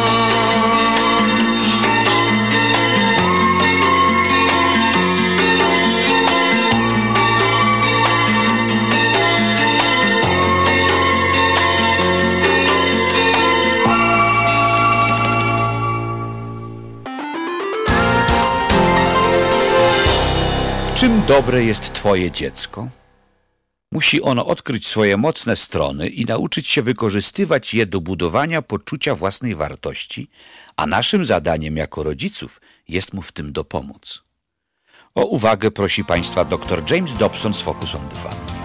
Czym dobre jest twoje dziecko? Musi ono odkryć swoje mocne strony i nauczyć się wykorzystywać je do budowania poczucia własnej wartości, a naszym zadaniem jako rodziców jest mu w tym dopomóc. O uwagę prosi Państwa dr James Dobson z Focus on the Family.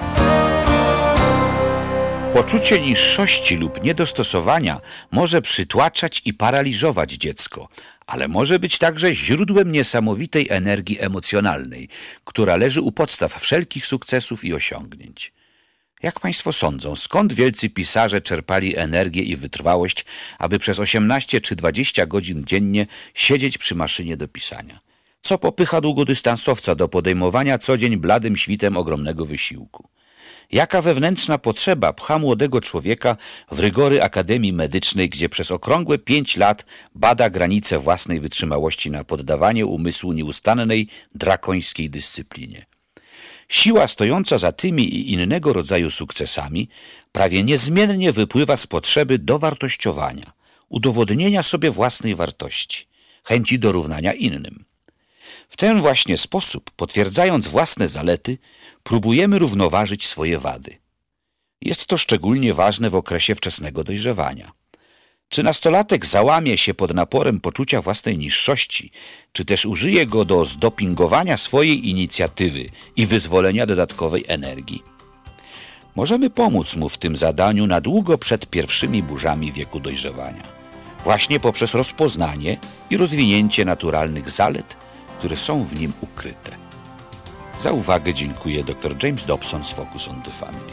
Poczucie niższości lub niedostosowania może przytłaczać i paraliżować dziecko, ale może być także źródłem niesamowitej energii emocjonalnej, która leży u podstaw wszelkich sukcesów i osiągnięć. Jak Państwo sądzą, skąd wielcy pisarze czerpali energię i wytrwałość, aby przez 18 czy 20 godzin dziennie siedzieć przy maszynie do pisania? Co popycha długodystansowca do podejmowania co dzień bladym świtem ogromnego wysiłku? Jaka wewnętrzna potrzeba pcha młodego człowieka w rygory Akademii Medycznej, gdzie przez okrągłe 5 lat bada granice własnej wytrzymałości na poddawanie umysłu nieustannej, drakońskiej dyscyplinie? Siła stojąca za tymi i innego rodzaju sukcesami prawie niezmiennie wypływa z potrzeby dowartościowania, udowodnienia sobie własnej wartości, chęci dorównania innym. W ten właśnie sposób, potwierdzając własne zalety, próbujemy równoważyć swoje wady. Jest to szczególnie ważne w okresie wczesnego dojrzewania. Czy nastolatek załamie się pod naporem poczucia własnej niższości, czy też użyje go do zdopingowania swojej inicjatywy i wyzwolenia dodatkowej energii? Możemy pomóc mu w tym zadaniu na długo przed pierwszymi burzami wieku dojrzewania, właśnie poprzez rozpoznanie i rozwinięcie naturalnych zalet, które są w nim ukryte. Za uwagę dziękuję dr James Dobson z Focus on the Family.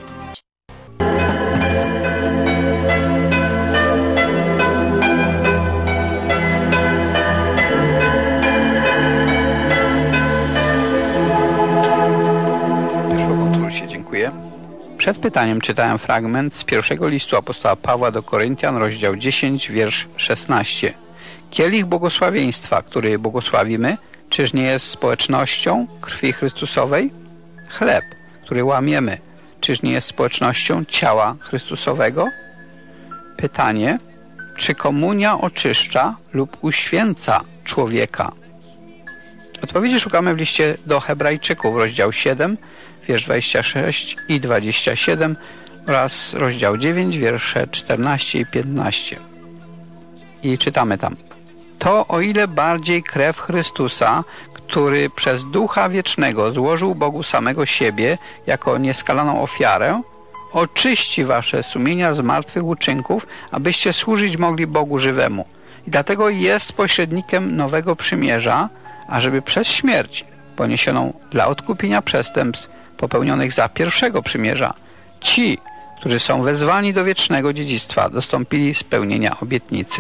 Dziękuję. Przed pytaniem czytałem fragment z pierwszego listu apostoła Pawła do Koryntian, rozdział 10, wiersz 16. Kielich błogosławieństwa, który błogosławimy, czyż nie jest społecznością krwi Chrystusowej? Chleb, który łamiemy, czyż nie jest społecznością ciała Chrystusowego? Pytanie, czy komunia oczyszcza lub uświęca człowieka? Odpowiedzi szukamy w liście do Hebrajczyków, rozdział 7, wiersz 26 i 27 oraz rozdział 9, wiersze 14 i 15. I czytamy tam: to o ile bardziej krew Chrystusa, który przez Ducha Wiecznego złożył Bogu samego siebie jako nieskalaną ofiarę, oczyści wasze sumienia z martwych uczynków, abyście służyć mogli Bogu żywemu. I dlatego jest pośrednikiem nowego przymierza, ażeby przez śmierć poniesioną dla odkupienia przestępstw popełnionych za pierwszego przymierza ci, którzy są wezwani do wiecznego dziedzictwa, dostąpili spełnienia obietnicy.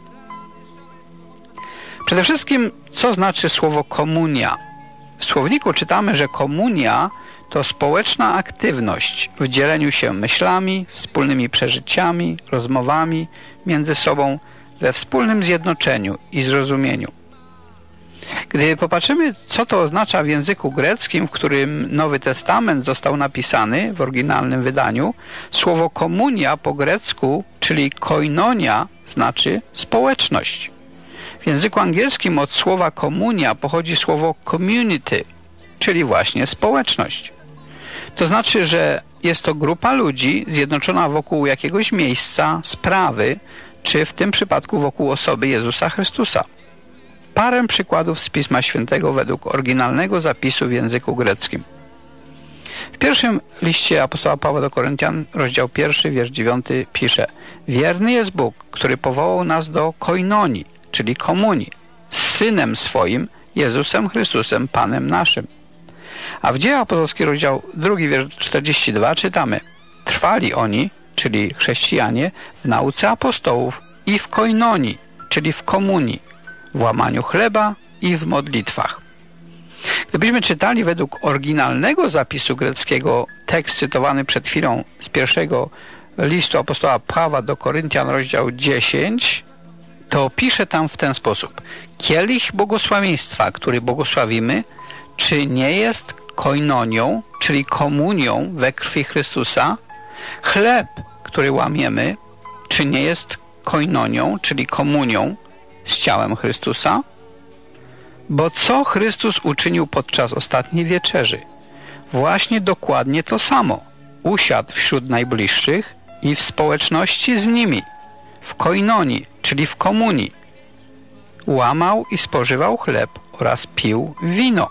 Przede wszystkim, co znaczy słowo komunia? W słowniku czytamy, że komunia to społeczna aktywność w dzieleniu się myślami, wspólnymi przeżyciami, rozmowami między sobą, we wspólnym zjednoczeniu i zrozumieniu. Gdy popatrzymy, co to oznacza w języku greckim, w którym Nowy Testament został napisany w oryginalnym wydaniu, słowo komunia po grecku, czyli koinonia, znaczy społeczność. W języku angielskim od słowa komunia pochodzi słowo community, czyli właśnie społeczność. To znaczy, że jest to grupa ludzi zjednoczona wokół jakiegoś miejsca, sprawy, czy w tym przypadku wokół osoby Jezusa Chrystusa. Parę przykładów z Pisma Świętego według oryginalnego zapisu w języku greckim. W pierwszym liście apostoła Pawła do Koryntian, rozdział 1, wiersz 9 pisze: wierny jest Bóg, który powołał nas do koinonii, czyli komunii, z Synem swoim, Jezusem Chrystusem, Panem naszym. A w Dzieje Apostolskie, rozdział 2, wiersz 42 czytamy: trwali oni, czyli chrześcijanie, w nauce apostołów i w koinonii, czyli w komunii, w łamaniu chleba i w modlitwach. Gdybyśmy czytali według oryginalnego zapisu greckiego tekst cytowany przed chwilą z pierwszego listu apostoła Pawła do Koryntian, rozdział 10, to pisze tam w ten sposób: kielich błogosławieństwa, który błogosławimy, czy nie jest koinonią, czyli komunią we krwi Chrystusa? Chleb, który łamiemy, czy nie jest koinonią, czyli komunią z ciałem Chrystusa? Bo co Chrystus uczynił podczas ostatniej wieczerzy? Właśnie dokładnie to samo. Usiadł wśród najbliższych i w społeczności z nimi, w koinonii, czyli w komunii. Łamał i spożywał chleb oraz pił wino.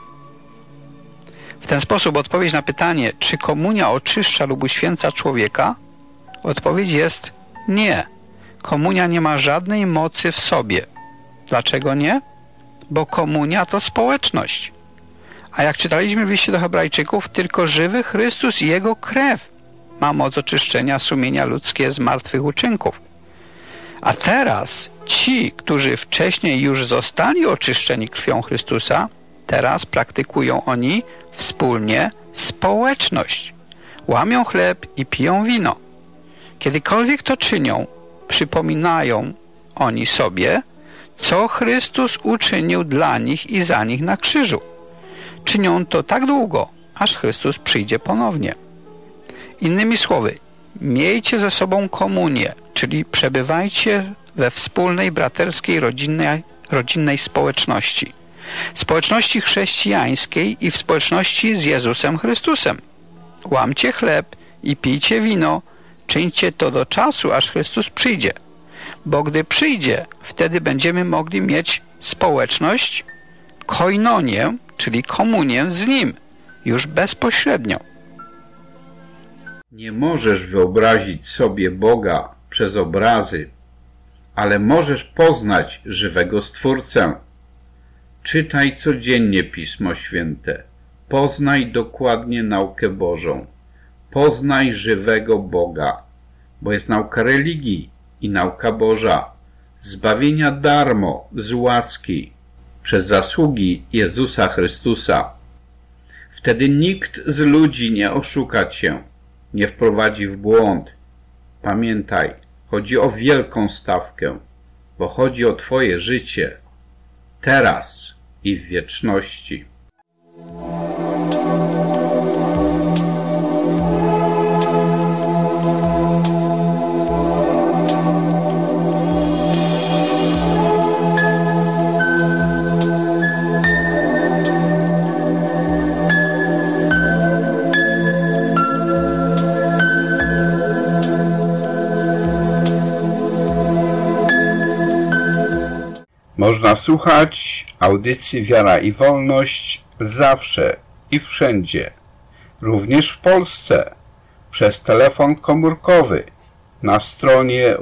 W ten sposób odpowiedź na pytanie, czy komunia oczyszcza lub uświęca człowieka? Odpowiedź jest nie. Komunia nie ma żadnej mocy w sobie. Dlaczego nie? Bo komunia to społeczność. A jak czytaliśmy w liście do Hebrajczyków, tylko żywy Chrystus i Jego krew ma moc oczyszczenia sumienia ludzkie z martwych uczynków. A teraz ci, którzy wcześniej już zostali oczyszczeni krwią Chrystusa, teraz praktykują oni wspólnie społeczność. Łamią chleb i piją wino. Kiedykolwiek to czynią, przypominają oni sobie, co Chrystus uczynił dla nich i za nich na krzyżu. Czynią to tak długo, aż Chrystus przyjdzie ponownie. Innymi słowy, miejcie ze sobą komunię, czyli przebywajcie we wspólnej, braterskiej, rodzinnej społeczności. Społeczności chrześcijańskiej i w społeczności z Jezusem Chrystusem. Łamcie chleb i pijcie wino, czyńcie to do czasu, aż Chrystus przyjdzie. Bo gdy przyjdzie, wtedy będziemy mogli mieć społeczność, koinonię, czyli komunię z Nim, już bezpośrednio. Nie możesz wyobrazić sobie Boga przez obrazy, ale możesz poznać żywego Stwórcę. Czytaj codziennie Pismo Święte. Poznaj dokładnie naukę Bożą. Poznaj żywego Boga, bo jest nauka religii i nauka Boża, zbawienia darmo, z łaski, przez zasługi Jezusa Chrystusa. Wtedy nikt z ludzi nie oszuka cię, nie wprowadzi w błąd. Pamiętaj, chodzi o wielką stawkę, bo chodzi o twoje życie, teraz i w wieczności. Można słuchać audycji Wiara i Wolność zawsze i wszędzie, również w Polsce, przez telefon komórkowy na stronie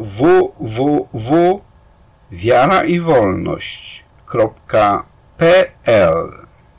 www.wiaraiwolność.pl.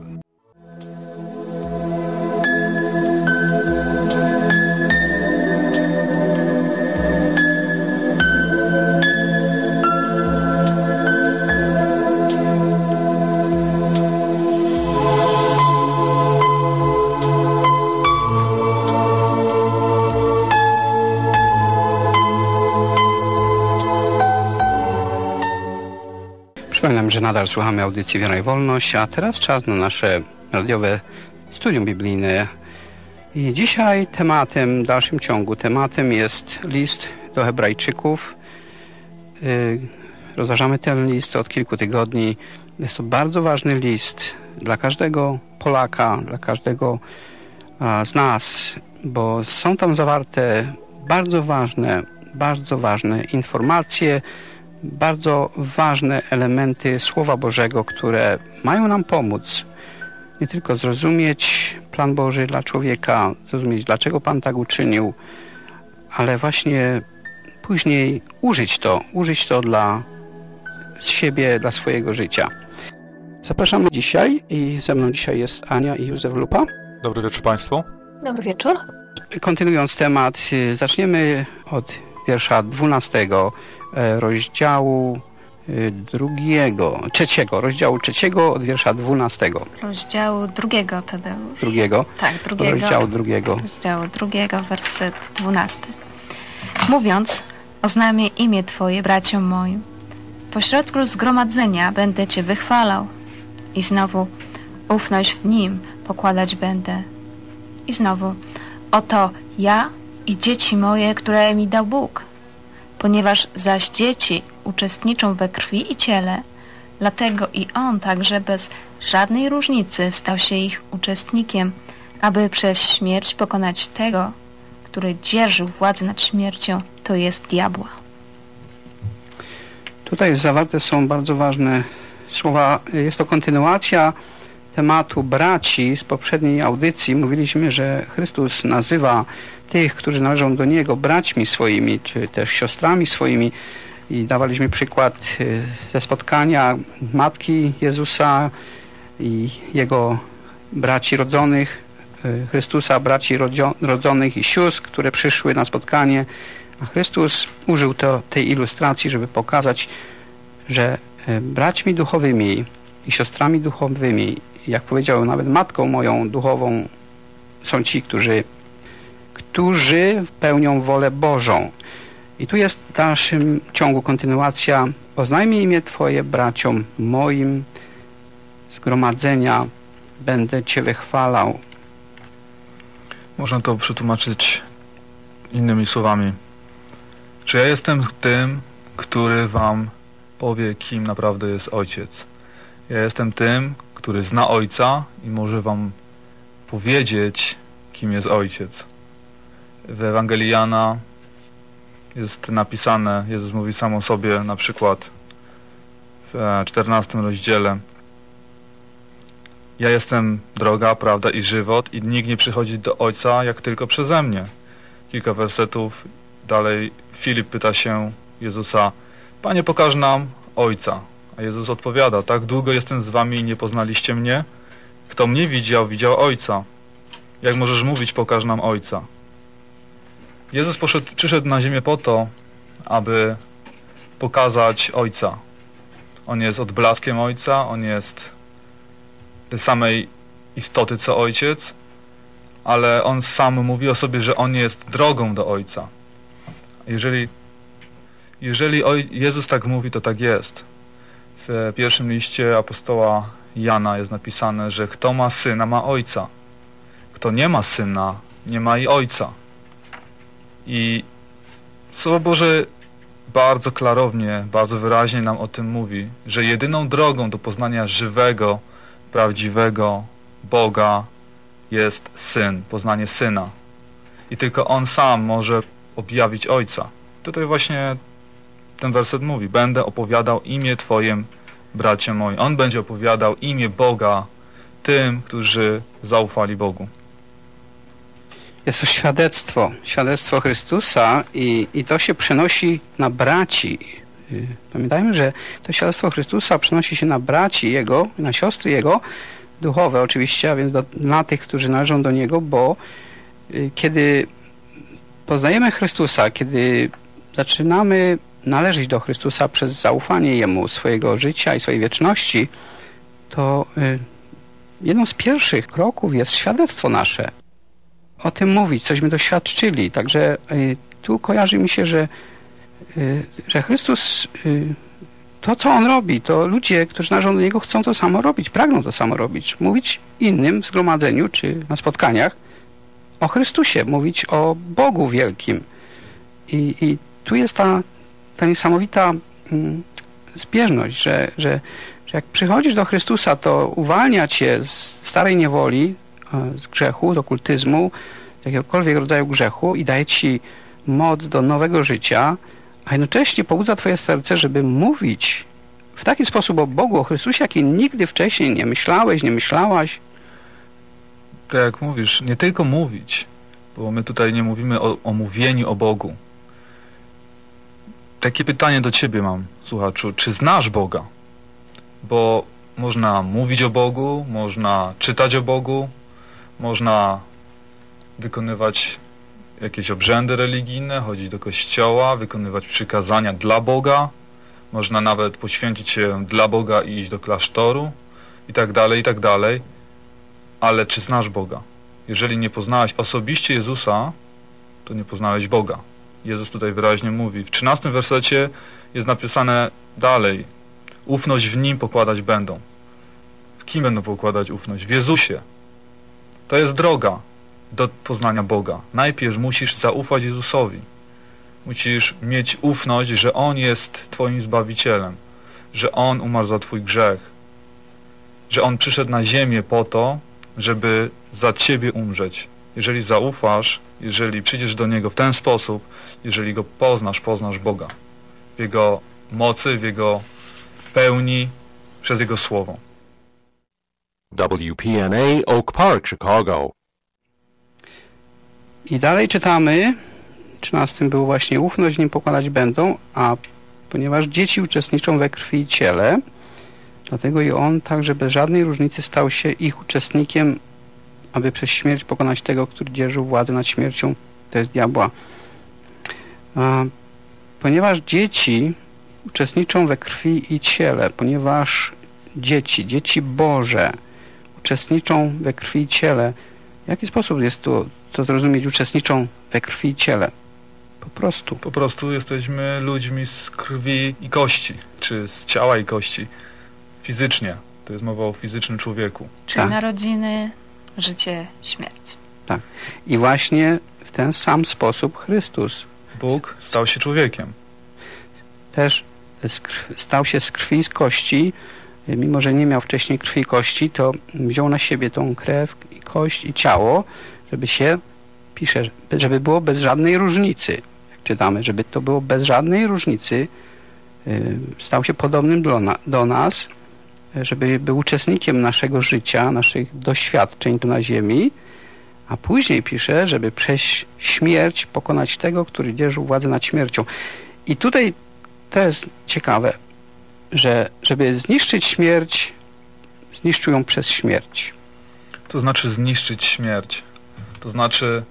Przypominam, że nadal słuchamy audycji Wiara i Wolność, a teraz czas na nasze radiowe studium biblijne. I dzisiaj tematem, w dalszym ciągu tematem jest list do Hebrajczyków. Rozważamy ten list od kilku tygodni. Jest to bardzo ważny list dla każdego Polaka, dla każdego z nas, bo są tam zawarte bardzo ważne informacje, bardzo ważne elementy Słowa Bożego, które mają nam pomóc nie tylko zrozumieć plan Boży dla człowieka, zrozumieć, dlaczego Pan tak uczynił, ale właśnie później użyć to dla siebie, dla swojego życia. Zapraszamy dzisiaj i ze mną dzisiaj jest Ania i Józef Lupa. Dobry wieczór Państwu. Dobry wieczór. Kontynuując temat, zaczniemy od wiersza 12 rozdziału rozdziału 3 od wiersza 12. Rozdziału 2, Tadeusz. Drugiego? Tak, drugiego. Rozdziału 2. Rozdziału 2, werset 12. Mówiąc, oznamię imię Twoje braciom moim. Pośrodku zgromadzenia będę Cię wychwalał i znowu ufność w Nim pokładać będę. I znowu, oto ja i dzieci moje, które mi dał Bóg. Ponieważ zaś dzieci uczestniczą we krwi i ciele, dlatego i On także bez żadnej różnicy stał się ich uczestnikiem, aby przez śmierć pokonać tego, który dzierżył władzę nad śmiercią, to jest diabła. Tutaj zawarte są bardzo ważne słowa. Jest to kontynuacja tematu braci z poprzedniej audycji. Mówiliśmy, że Chrystus nazywa tych, którzy należą do Niego, braćmi swoimi, czy też siostrami swoimi. I dawaliśmy przykład ze spotkania matki Jezusa i Jego braci rodzonych, Chrystusa, braci rodzonych i sióstr, które przyszły na spotkanie. A Chrystus użył tej ilustracji, żeby pokazać, że braćmi duchowymi i siostrami duchowymi, jak powiedział, nawet matką moją duchową, są ci, którzy pełnią wolę Bożą. I tu jest w dalszym ciągu kontynuacja. Oznajmij imię Twoje braciom moim, zgromadzenia będę Cię wychwalał. Można to przetłumaczyć innymi słowami. Czy ja jestem tym, który wam powie, kim naprawdę jest Ojciec? Ja jestem tym, który zna Ojca i może wam powiedzieć, kim jest Ojciec. W Ewangelii Jana jest napisane, Jezus mówi sam o sobie, na przykład w 14 rozdziale: ja jestem droga, prawda i żywot i nikt nie przychodzi do Ojca, jak tylko przeze mnie. Kilka wersetów dalej Filip pyta się Jezusa: Panie, pokaż nam Ojca. A Jezus odpowiada: tak długo jestem z wami i nie poznaliście mnie? Kto mnie widział, widział Ojca. Jak możesz mówić, pokaż nam Ojca? Jezus przyszedł na ziemię po to, aby pokazać Ojca. On jest odblaskiem Ojca, On jest tej samej istoty co Ojciec, ale On sam mówi o sobie, że On jest drogą do Ojca. Jeżeli Jezus tak mówi, to tak jest. W pierwszym liście apostoła Jana jest napisane, że kto ma Syna, ma Ojca. Kto nie ma Syna, nie ma i Ojca. I Słowo Boże bardzo klarownie, bardzo wyraźnie nam o tym mówi, że jedyną drogą do poznania żywego, prawdziwego Boga jest Syn, poznanie Syna. I tylko On sam może objawić Ojca. Tutaj właśnie ten werset mówi: będę opowiadał imię Twoje bracia moi. On będzie opowiadał imię Boga tym, którzy zaufali Bogu. Jest to świadectwo Chrystusa i to się przenosi na braci. Pamiętajmy, że to świadectwo Chrystusa przenosi się na braci Jego, na siostry Jego, duchowe oczywiście, a więc na tych, którzy należą do Niego, bo kiedy poznajemy Chrystusa, kiedy zaczynamy należeć do Chrystusa przez zaufanie Jemu swojego życia i swojej wieczności, to jedną z pierwszych kroków jest świadectwo nasze. O tym mówić, cośmy doświadczyli. Także tu kojarzy mi się, że Chrystus, to co On robi, to ludzie, którzy należą do Niego, chcą to samo robić, pragną to samo robić. Mówić innym w zgromadzeniu czy na spotkaniach o Chrystusie, mówić o Bogu wielkim. I tu jest ta niesamowita zbieżność, że jak przychodzisz do Chrystusa, to uwalnia cię z starej niewoli, z grzechu, z okultyzmu, z jakiegokolwiek rodzaju grzechu i daje ci moc do nowego życia, a jednocześnie pobudza twoje serce, żeby mówić w taki sposób o Bogu, o Chrystusie, jaki nigdy wcześniej nie myślałeś, nie myślałaś. Tak jak mówisz, nie tylko mówić, bo my tutaj nie mówimy o mówieniu o Bogu. Takie pytanie do ciebie mam, słuchaczu. Czy znasz Boga? Bo można mówić o Bogu, można czytać o Bogu, można wykonywać jakieś obrzędy religijne, chodzić do kościoła, wykonywać przykazania dla Boga, można nawet poświęcić się dla Boga i iść do klasztoru i tak dalej, ale czy znasz Boga? Jeżeli nie poznałeś osobiście Jezusa, to nie poznałeś Boga. Jezus tutaj wyraźnie mówi. W 13 wersecie jest napisane dalej. Ufność w Nim pokładać będą. W kim będą pokładać ufność? W Jezusie. To jest droga do poznania Boga. Najpierw musisz zaufać Jezusowi. Musisz mieć ufność, że On jest Twoim Zbawicielem. Że On umarł za Twój grzech. Że On przyszedł na ziemię po to, żeby za Ciebie umrzeć. Jeżeli zaufasz, jeżeli przyjdziesz do Niego w ten sposób, jeżeli Go poznasz Boga. W Jego mocy, w Jego pełni, przez Jego Słowo. WPNA Oak Park, Chicago. I dalej czytamy, w 13 było właśnie ufność w Nim pokładać będą, a ponieważ dzieci uczestniczą we krwi i ciele, dlatego i On także bez żadnej różnicy stał się ich uczestnikiem, aby przez śmierć pokonać tego, który dzierżył władzę nad śmiercią, to jest diabła. Ponieważ dzieci uczestniczą we krwi i ciele, ponieważ dzieci Boże uczestniczą we krwi i ciele, w jaki sposób jest to zrozumieć, uczestniczą we krwi i ciele? Po prostu jesteśmy ludźmi z krwi i kości, czy z ciała i kości. Fizycznie. To jest mowa o fizycznym człowieku. Czyli narodziny, życie, śmierć. Tak. I właśnie w ten sam sposób Chrystus, Bóg, stał się człowiekiem. Też stał się z krwi i z kości, mimo że nie miał wcześniej krwi i kości, to wziął na siebie tą krew i kość i ciało, żeby było bez żadnej różnicy. Jak czytamy, żeby to było bez żadnej różnicy, stał się podobnym do nas, żeby był uczestnikiem naszego życia, naszych doświadczeń tu na ziemi, a później pisze, żeby przez śmierć pokonać tego, który dzierżył władzę nad śmiercią. I tutaj to jest ciekawe, że żeby zniszczyć śmierć, zniszczył ją przez śmierć. To znaczy zniszczyć śmierć. To znaczy,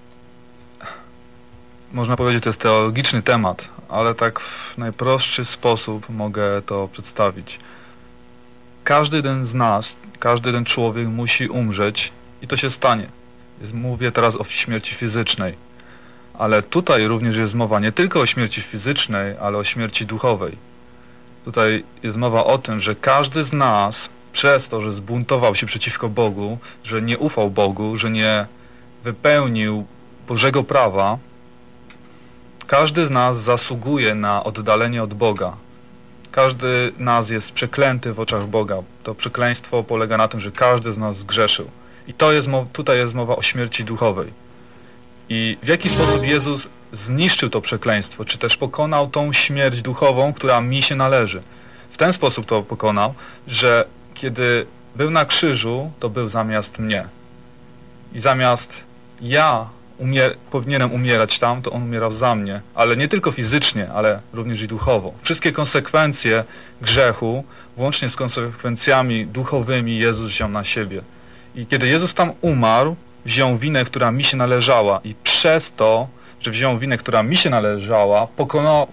można powiedzieć, to jest teologiczny temat, ale tak w najprostszy sposób mogę to przedstawić. Każdy jeden z nas, każdy jeden człowiek musi umrzeć i to się stanie. Mówię teraz o śmierci fizycznej, ale tutaj również jest mowa nie tylko o śmierci fizycznej, ale o śmierci duchowej. Tutaj jest mowa o tym, że każdy z nas przez to, że zbuntował się przeciwko Bogu, że nie ufał Bogu, że nie wypełnił Bożego prawa, każdy z nas zasługuje na oddalenie od Boga. Każdy z nas jest przeklęty w oczach Boga. To przekleństwo polega na tym, że każdy z nas zgrzeszył. I tutaj jest mowa o śmierci duchowej. I w jaki sposób Jezus zniszczył to przekleństwo, czy też pokonał tą śmierć duchową, która mi się należy. w ten sposób to pokonał, że kiedy był na krzyżu, to był zamiast mnie. I zamiast ja powinienem umierać tam, to on umierał za mnie. Ale nie tylko fizycznie, ale również i duchowo. Wszystkie konsekwencje grzechu, włącznie z konsekwencjami duchowymi, Jezus wziął na siebie. I kiedy Jezus tam umarł, wziął winę, która mi się należała i przez to, że wziął winę, która mi się należała, pokonał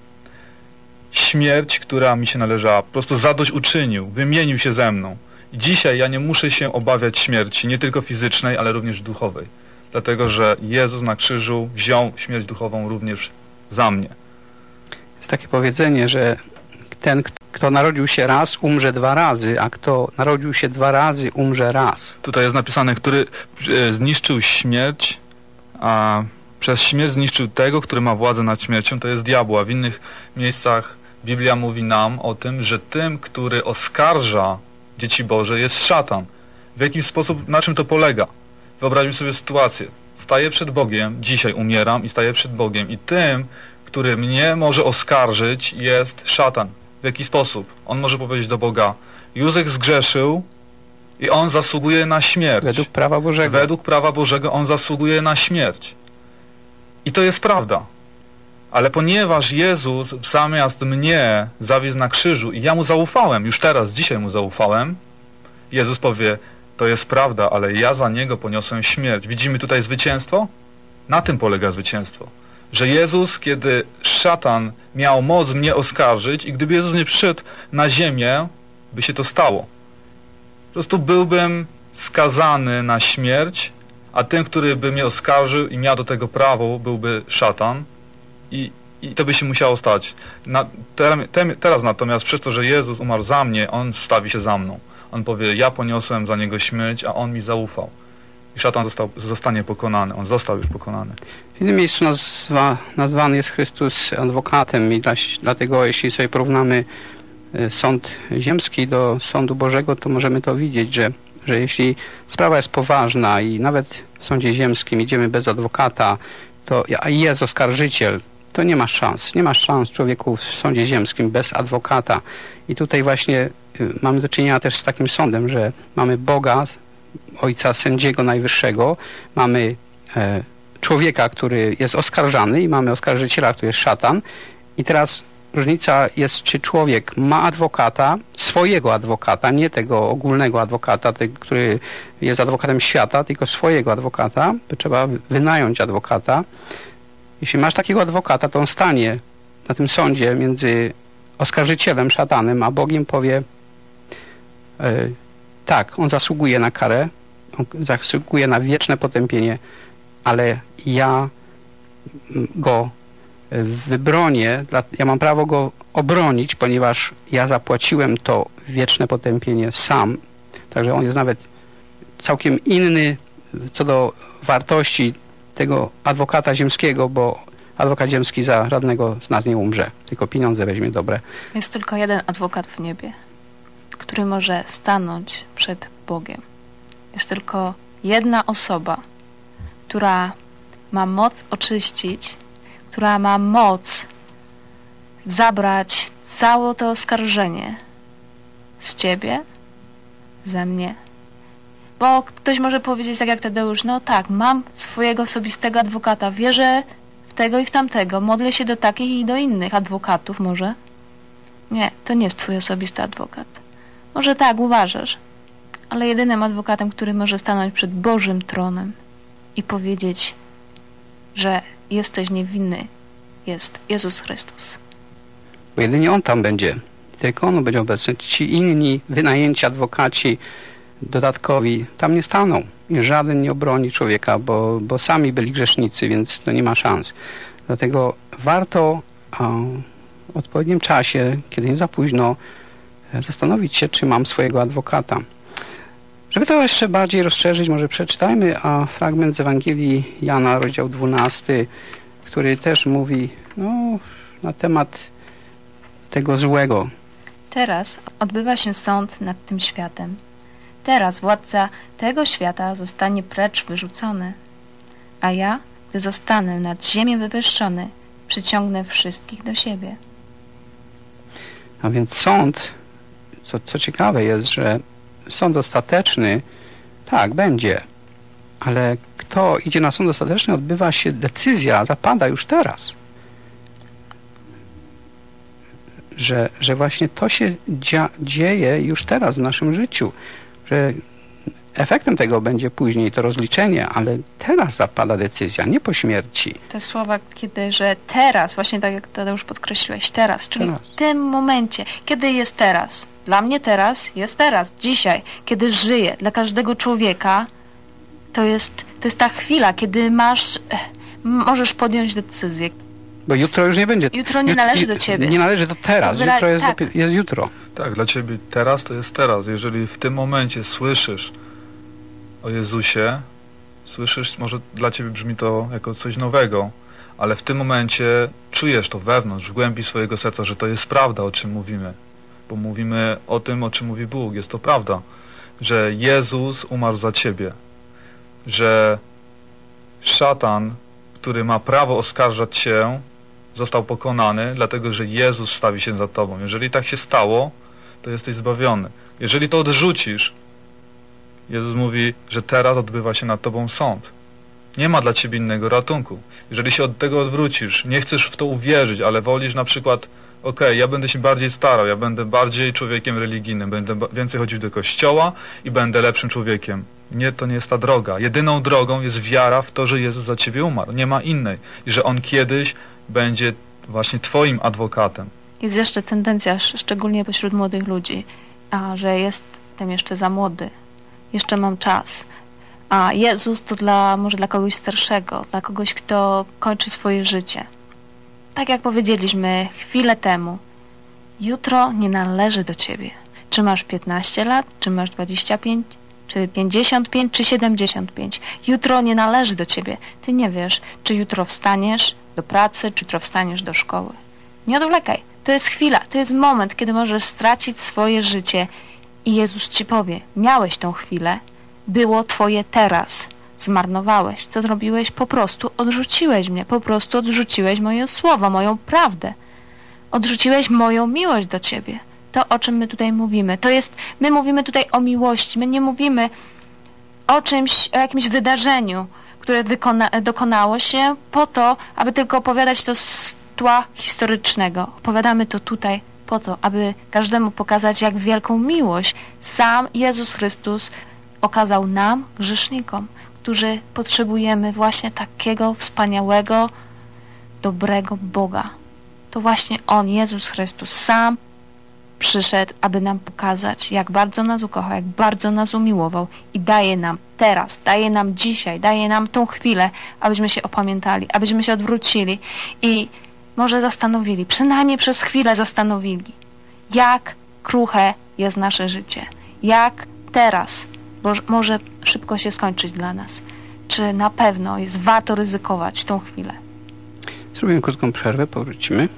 śmierć, która mi się należała. Po prostu zadośćuczynił, wymienił się ze mną. I dzisiaj ja nie muszę się obawiać śmierci, nie tylko fizycznej, ale również duchowej. Dlatego, że Jezus na krzyżu wziął śmierć duchową również za mnie. Jest takie powiedzenie, że ten, kto narodził się raz, umrze 2 razy, a kto narodził się 2 razy, umrze raz. Tutaj jest napisane, który zniszczył śmierć, a przez śmierć zniszczył tego, który ma władzę nad śmiercią, to jest diabła. W innych miejscach Biblia mówi nam o tym, że tym, który oskarża dzieci Boże, jest szatan. W jaki sposób, na czym to polega? Wyobraźmy sobie sytuację. Staję przed Bogiem, dzisiaj umieram i staję przed Bogiem i tym, który mnie może oskarżyć, jest szatan. W jaki sposób? On może powiedzieć do Boga: Józef zgrzeszył i on zasługuje na śmierć. Według prawa Bożego. Według prawa Bożego on zasługuje na śmierć. I to jest prawda. Ale ponieważ Jezus zamiast mnie zawisł na krzyżu i ja mu zaufałem, już teraz, dzisiaj mu zaufałem, Jezus powie: to jest prawda, ale ja za niego poniosłem śmierć. Widzimy tutaj zwycięstwo? Na tym polega zwycięstwo. Że Jezus, kiedy szatan miał moc mnie oskarżyć i gdyby Jezus nie przyszedł na ziemię, by się to stało. Po prostu byłbym skazany na śmierć, a tym, który by mnie oskarżył i miał do tego prawo, byłby szatan i to by się musiało stać. Teraz natomiast przez to, że Jezus umarł za mnie, on stawi się za mną. On powie: ja poniosłem za niego śmierć, a on mi zaufał. I szatan zostanie pokonany. On został już pokonany. W innym miejscu nazwany jest Chrystus adwokatem i dlatego jeśli sobie porównamy sąd ziemski do sądu Bożego, to możemy to widzieć, że jeśli sprawa jest poważna i nawet w sądzie ziemskim idziemy bez adwokata, to jest oskarżyciel, to nie ma szans. Nie ma szans człowieku w sądzie ziemskim bez adwokata. I tutaj właśnie mamy do czynienia też z takim sądem, że mamy Boga, Ojca Sędziego Najwyższego, mamy człowieka, który jest oskarżany i mamy oskarżyciela, który jest szatan. I teraz różnica jest, czy człowiek ma adwokata, swojego adwokata, nie tego ogólnego adwokata, który jest adwokatem świata, tylko swojego adwokata, bo trzeba wynająć adwokata. Jeśli masz takiego adwokata, to on stanie na tym sądzie między oskarżycielem, szatanem, a Bogiem powie: tak, on zasługuje na karę, on zasługuje na wieczne potępienie, ale ja go wybronię, ja mam prawo go obronić, ponieważ ja zapłaciłem to wieczne potępienie sam. Także on jest nawet całkiem inny co do wartości tego adwokata ziemskiego, bo adwokat ziemski za żadnego z nas nie umrze, tylko pieniądze weźmie dobre. Jest tylko jeden adwokat w niebie, który może stanąć przed Bogiem. Jest tylko jedna osoba, która ma moc oczyścić, która ma moc zabrać całe to oskarżenie z ciebie, ze mnie. Bo ktoś może powiedzieć, tak jak Tadeusz: no tak, mam swojego osobistego adwokata, wierzę w tego i w tamtego, modlę się do takich i do innych adwokatów może. Nie, to nie jest twój osobisty adwokat. Może tak uważasz, ale jedynym adwokatem, który może stanąć przed Bożym tronem i powiedzieć, że jesteś niewinny, jest Jezus Chrystus. Bo jedynie On tam będzie. Tylko On będzie obecny. Ci inni wynajęci adwokaci dodatkowi tam nie staną. I żaden nie obroni człowieka, bo sami byli grzesznicy, więc to nie ma szans. Dlatego warto w odpowiednim czasie, kiedy nie za późno, zastanowić się, czy mam swojego adwokata. Żeby to jeszcze bardziej rozszerzyć, może przeczytajmy fragment z Ewangelii Jana, rozdział 12, który też mówi na temat tego złego. Teraz odbywa się sąd nad tym światem. Teraz władca tego świata zostanie precz wyrzucony. A ja, gdy zostanę nad ziemię wywyższony, przyciągnę wszystkich do siebie. A więc sąd, co ciekawe jest, że sąd ostateczny, tak, będzie, ale kto idzie na sąd ostateczny, odbywa się decyzja, zapada już teraz. Że właśnie to się dzieje już teraz w naszym życiu, że efektem tego będzie później to rozliczenie, ale teraz zapada decyzja, nie po śmierci. Te słowa, że teraz, właśnie tak jak Tadeusz podkreśliłeś, teraz, czyli w tym momencie, kiedy jest teraz. Dla mnie teraz jest teraz, dzisiaj, kiedy żyję. Dla każdego człowieka to jest ta chwila, kiedy możesz podjąć decyzję. Bo jutro już nie będzie. Jutro nie należy do ciebie. Nie należy do teraz. Jutro jest, jest jutro. Tak, dla ciebie teraz to jest teraz. Jeżeli w tym momencie słyszysz o Jezusie, słyszysz, może dla ciebie brzmi to jako coś nowego, ale w tym momencie czujesz to wewnątrz, w głębi swojego serca, że to jest prawda, o czym mówimy. Bo mówimy o tym, o czym mówi Bóg. Jest to prawda, że Jezus umarł za ciebie, że szatan, który ma prawo oskarżać się, został pokonany, dlatego że Jezus stawi się za tobą. Jeżeli tak się stało, to jesteś zbawiony. Jeżeli to odrzucisz, Jezus mówi, że teraz odbywa się nad tobą sąd. Nie ma dla ciebie innego ratunku. Jeżeli się od tego odwrócisz, nie chcesz w to uwierzyć, ale wolisz na przykład, ja będę się bardziej starał, ja będę bardziej człowiekiem religijnym, będę więcej chodził do kościoła i będę lepszym człowiekiem. Nie, to nie jest ta droga. Jedyną drogą jest wiara w to, że Jezus za ciebie umarł. Nie ma innej. I że On kiedyś będzie właśnie twoim adwokatem. Jest jeszcze tendencja, szczególnie pośród młodych ludzi, że jestem jeszcze za młody. Jeszcze mam czas. A Jezus to może dla kogoś starszego, dla kogoś, kto kończy swoje życie. Tak jak powiedzieliśmy chwilę temu, jutro nie należy do ciebie. Czy masz 15 lat, czy masz 25, czy 55, czy 75. Jutro nie należy do ciebie. Ty nie wiesz, czy jutro wstaniesz do pracy, czy jutro wstaniesz do szkoły. Nie odwlekaj. To jest chwila, to jest moment, kiedy możesz stracić swoje życie i Jezus ci powie, miałeś tą chwilę, było twoje teraz. Zmarnowałeś. Co zrobiłeś? Po prostu odrzuciłeś mnie. Po prostu odrzuciłeś moje słowa, moją prawdę. Odrzuciłeś moją miłość do ciebie. To, o czym my tutaj mówimy. My mówimy tutaj o miłości. My nie mówimy o jakimś wydarzeniu, które dokonało się po to, aby tylko opowiadać to z tła historycznego. Opowiadamy to tutaj po to, aby każdemu pokazać, jak wielką miłość sam Jezus Chrystus okazał nam, grzesznikom, którzy potrzebujemy właśnie takiego wspaniałego, dobrego Boga. To właśnie On, Jezus Chrystus, sam przyszedł, aby nam pokazać, jak bardzo nas ukochał, jak bardzo nas umiłował i daje nam teraz, daje nam dzisiaj, daje nam tą chwilę, abyśmy się opamiętali, abyśmy się odwrócili i może zastanowili, przynajmniej przez chwilę zastanowili, jak kruche jest nasze życie, jak teraz może szybko się skończyć dla nas. Czy na pewno jest warto ryzykować tą chwilę? Zrobimy krótką przerwę, powrócimy.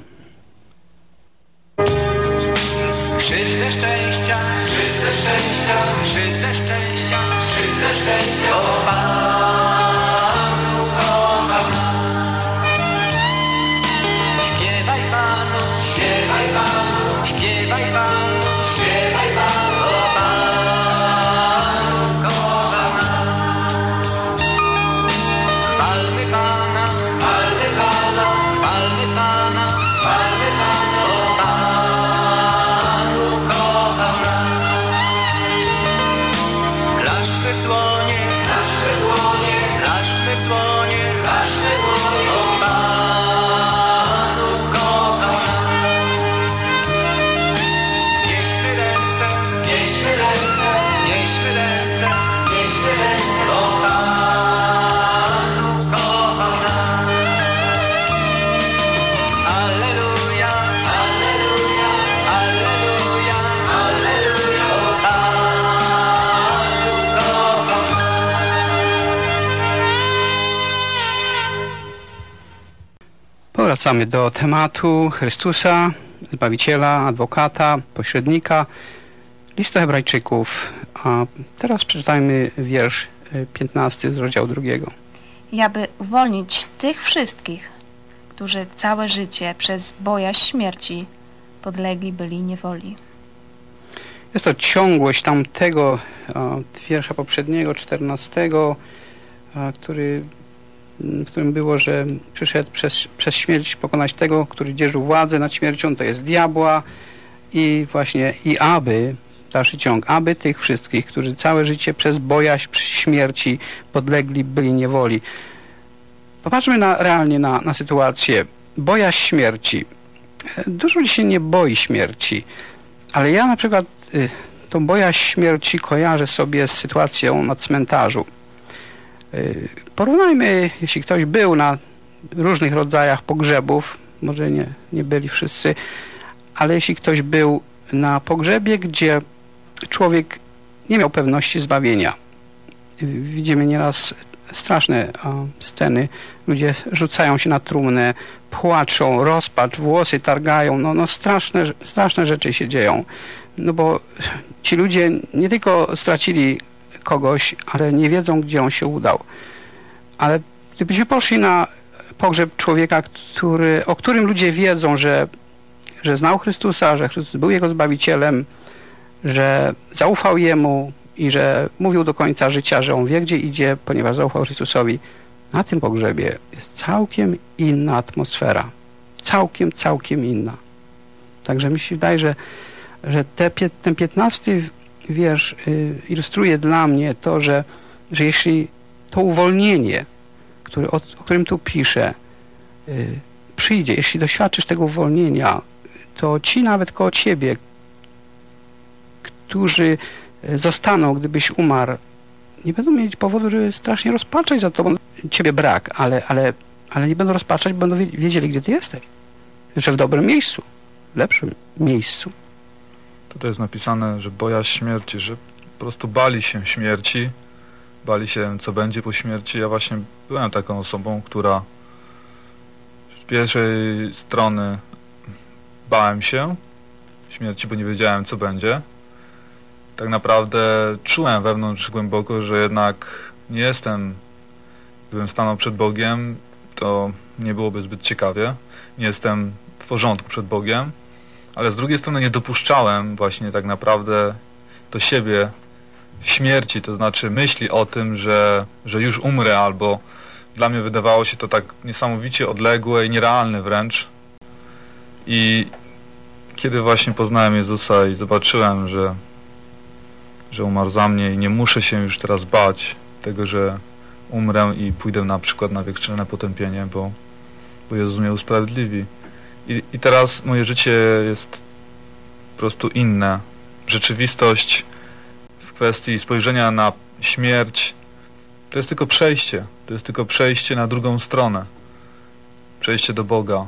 Krzyż ze szczęścia, krzyż ze szczęścia, krzyż ze szczęścia, krzyż ze szczęścia, o Panu kocham. Śpiewaj Panu, śpiewaj Panu, śpiewaj Panu, śpiewaj Panu, o Panu kocham. Chwalmy Pana, chwalmy Pana, chwalmy Pana, chwalmy Pana, o Panu kocham. Klaszczmy w dłonie, klaszczmy w dłonie, klaszczmy w dłonie, klaszczmy w dłonie, o Panu kocham. Znieśmy ręce, znieśmy ręce, znieśmy ręce, znieśmy ręce, o Panu kocham. Alleluja, alleluja, alleluja, alleluja, o Panu kocham. Powracamy do tematu Chrystusa, Zbawiciela, Adwokata, Pośrednika, listu Hebrajczyków. A teraz przeczytajmy wiersz 15 z rozdziału 2. I aby uwolnić tych wszystkich, którzy całe życie przez bojaźń śmierci podlegli byli niewoli. Jest to ciągłość tamtego wiersza poprzedniego, 14, w którym było, że przyszedł przez śmierć pokonać tego, który dzierżył władzę nad śmiercią, to jest diabła, i właśnie aby, dalszy ciąg, aby tych wszystkich, którzy całe życie przez bojaźń śmierci podlegli byli niewoli. Popatrzmy realnie na sytuację. Bojaźń śmierci. Dużo ludzi się nie boi śmierci, ale ja na przykład tą bojaźń śmierci kojarzę sobie z sytuacją na cmentarzu. Porównajmy, jeśli ktoś był na różnych rodzajach pogrzebów, może nie byli wszyscy, ale jeśli ktoś był na pogrzebie, gdzie człowiek nie miał pewności zbawienia. Widzimy nieraz straszne sceny. Ludzie rzucają się na trumnę, płaczą, rozpacz, włosy targają. No straszne rzeczy się dzieją. No bo ci ludzie nie tylko stracili kogoś, ale nie wiedzą, gdzie on się udał. Ale gdybyśmy poszli na pogrzeb człowieka, o którym ludzie wiedzą, że znał Chrystusa, że Chrystus był jego Zbawicielem, że zaufał Jemu i że mówił do końca życia, że on wie, gdzie idzie, ponieważ zaufał Chrystusowi. Na tym pogrzebie jest całkiem inna atmosfera. Całkiem inna. Także mi się wydaje, że ten 15 wiersz ilustruje dla mnie to, że jeśli to uwolnienie, o którym tu piszę, przyjdzie, jeśli doświadczysz tego uwolnienia, to ci nawet koło ciebie, którzy zostaną, gdybyś umarł, nie będą mieć powodu, żeby strasznie rozpaczać za tobą. Ciebie brak, ale nie będą rozpaczać, bo będą wiedzieli, gdzie ty jesteś. Że w dobrym miejscu, w lepszym miejscu. Tutaj jest napisane, że bojaźń śmierci, że po prostu bali się śmierci, bali się, co będzie po śmierci. Ja właśnie byłem taką osobą, która z pierwszej strony bałem się śmierci, bo nie wiedziałem, co będzie. Tak naprawdę czułem wewnątrz głęboko, że jednak nie jestem, gdybym stanął przed Bogiem, to nie byłoby zbyt ciekawie. Nie jestem w porządku przed Bogiem, ale z drugiej strony nie dopuszczałem właśnie tak naprawdę do siebie śmierci, to znaczy myśli o tym, że już umrę, albo dla mnie wydawało się to tak niesamowicie odległe i nierealne wręcz. I kiedy właśnie poznałem Jezusa i zobaczyłem, że umarł za mnie i nie muszę się już teraz bać tego, że umrę i pójdę na przykład na wieczne potępienie, bo Jezus mnie usprawiedliwi. I teraz moje życie jest po prostu inne. Rzeczywistość w kwestii spojrzenia na śmierć to jest tylko przejście. To jest tylko przejście na drugą stronę. Przejście do Boga.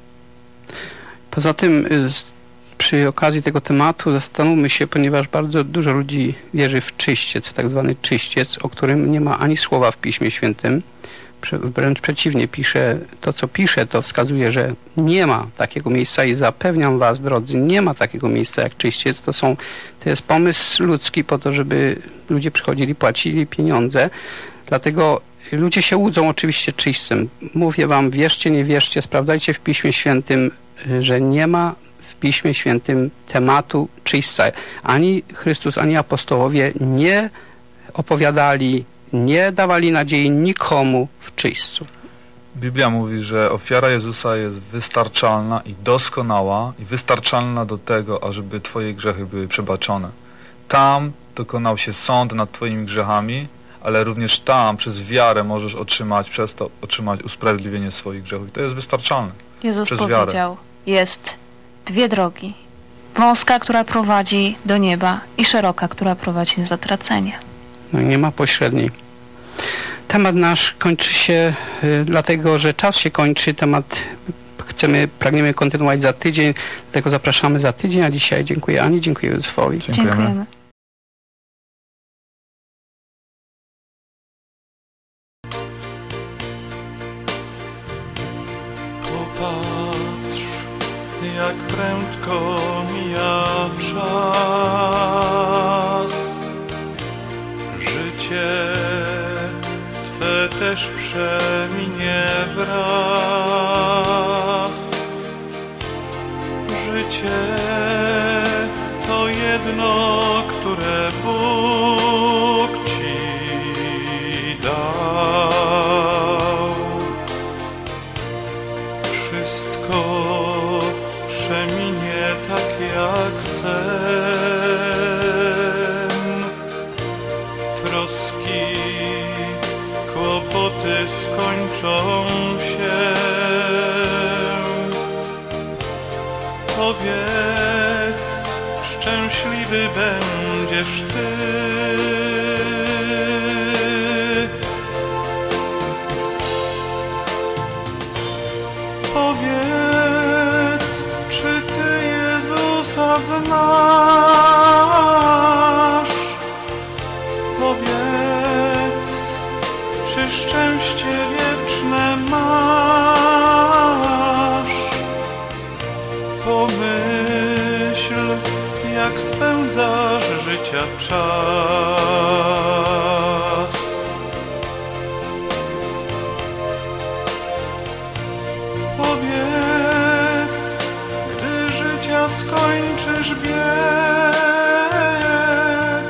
Poza tym przy okazji tego tematu zastanówmy się, ponieważ bardzo dużo ludzi wierzy w czyściec, tak zwany czyściec, o którym nie ma ani słowa w Piśmie Świętym. Wręcz przeciwnie, to co pisze, to wskazuje, że nie ma takiego miejsca i zapewniam was, drodzy, nie ma takiego miejsca jak czyściec. To jest pomysł ludzki po to, żeby ludzie przychodzili, płacili pieniądze. Dlatego ludzie się łudzą oczywiście czyśćcem. Mówię wam, wierzcie, nie wierzcie, sprawdzajcie w Piśmie Świętym, że nie ma w Piśmie Świętym tematu czyśćca. Ani Chrystus, ani apostołowie nie opowiadali, nie dawali nadziei nikomu w czyśćcu. Biblia mówi, że ofiara Jezusa jest wystarczalna i doskonała i wystarczalna do tego, ażeby twoje grzechy były przebaczone. Tam dokonał się sąd nad twoimi grzechami, ale również tam przez wiarę możesz przez to otrzymać usprawiedliwienie swoich grzechów. I to jest wystarczalne. Jezus powiedział, jest dwie drogi. Wąska, która prowadzi do nieba i szeroka, która prowadzi na zatracenie. No nie ma pośredniej. Temat nasz kończy się, dlatego że czas się kończy. Temat pragniemy kontynuować za tydzień, dlatego zapraszamy za tydzień, a dzisiaj dziękuję Ani, dziękuję Józefowi. Dziękujemy. Popatrz, jak prędko mija czas. Życie Twe też przeminie wraz. Życie które Bóg ci dał. Wszystko przeminie tak jak sen. Troski, kłopoty skończą się. Powiedz, szczęśliwy będziesz ty. Powiedz, czy ty Jezusa znasz? Powiedz, czy szczęście wieczne masz? Pomyśl, jak spędzasz życia czas. Powiedz, gdy życia skończysz bieg,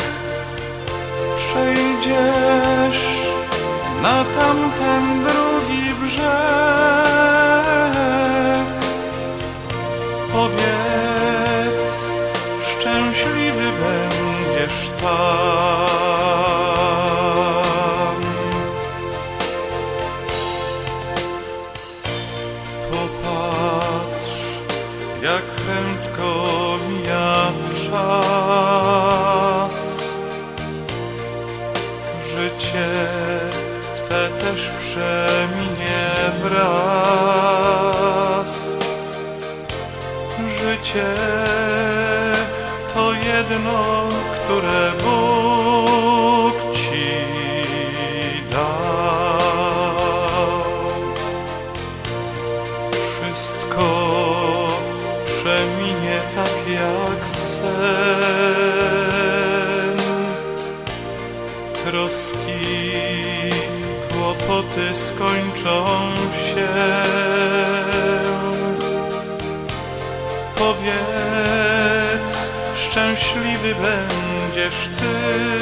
przejdziesz na tamten drugi brzeg. Powiedz, szczęśliwy będziesz tam. Popatrz, jak prędko mija czas. Życie Twe też przeminie wraz. Życie to jedno, które Bóg ci dał. Wszystko przeminie tak jak sen. Troski, kłopoty skończą się. Powiedz, szczęśliwy będziesz ty.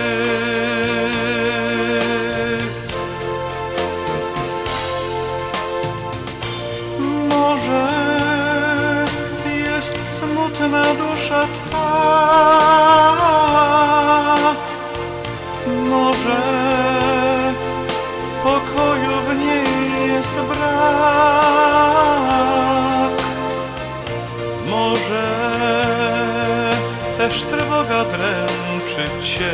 Może jest smutna dusza twa, może pokoju w niej jest brak, może też trwoga dręczy cię.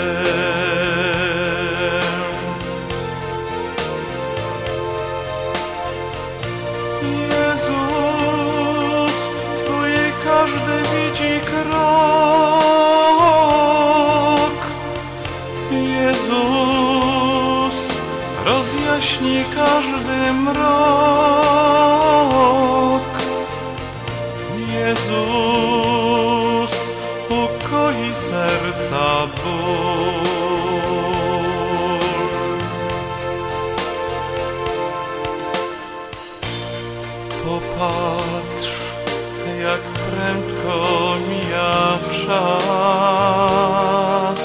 Jezus, Twój każdy widzi krok. Jezus rozjaśni każdy mrok. Jezus ukoi serca ból. Popatrz, jak prędko mija czas.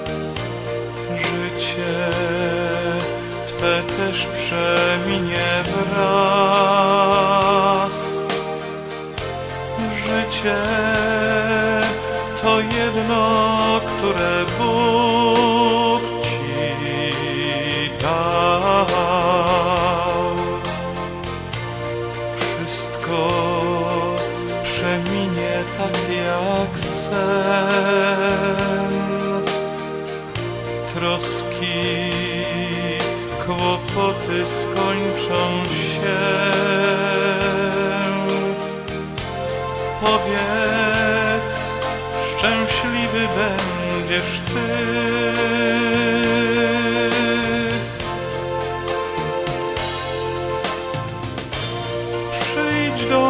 Życie Twe też przeminie wraz. Życie to jedno, które Bóg ci dał. Wszystko przeminie tak jak sen. Troski, kłopoty skończą się. Powiedz, szczęśliwy będziesz ty. Przyjdź do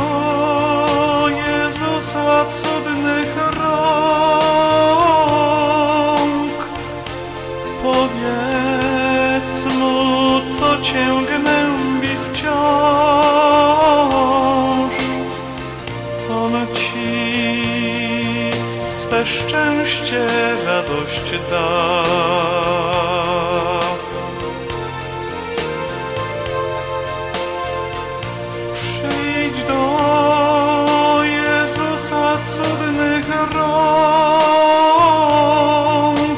Jezusa cudnych rąk. Powiedz Mu, co Cię gnębi wciąż. On Ci swe szczęście radość da. Przyjdź do Jezusa cudnych rąk,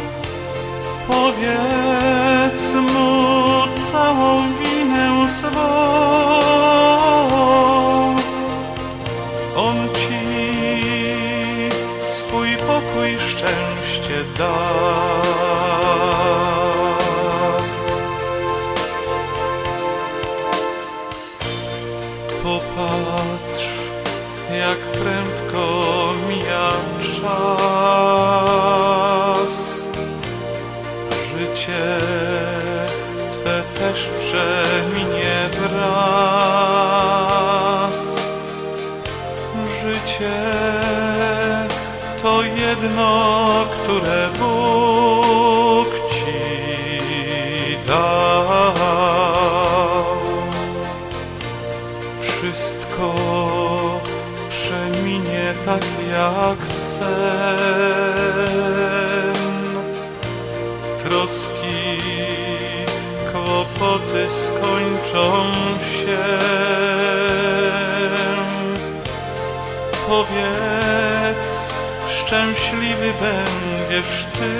powiedz Mu całą winę swą. On Ci swój pokój, szczęście da. Popatrz, jak prędko mija czas. Życie Twe też przeminie wraz. Życie to jedno, które Bóg Ci dał. Wszystko przeminie tak jak sen. Troski, kłopoty skończą się. Powiedz, szczęśliwy będziesz Ty.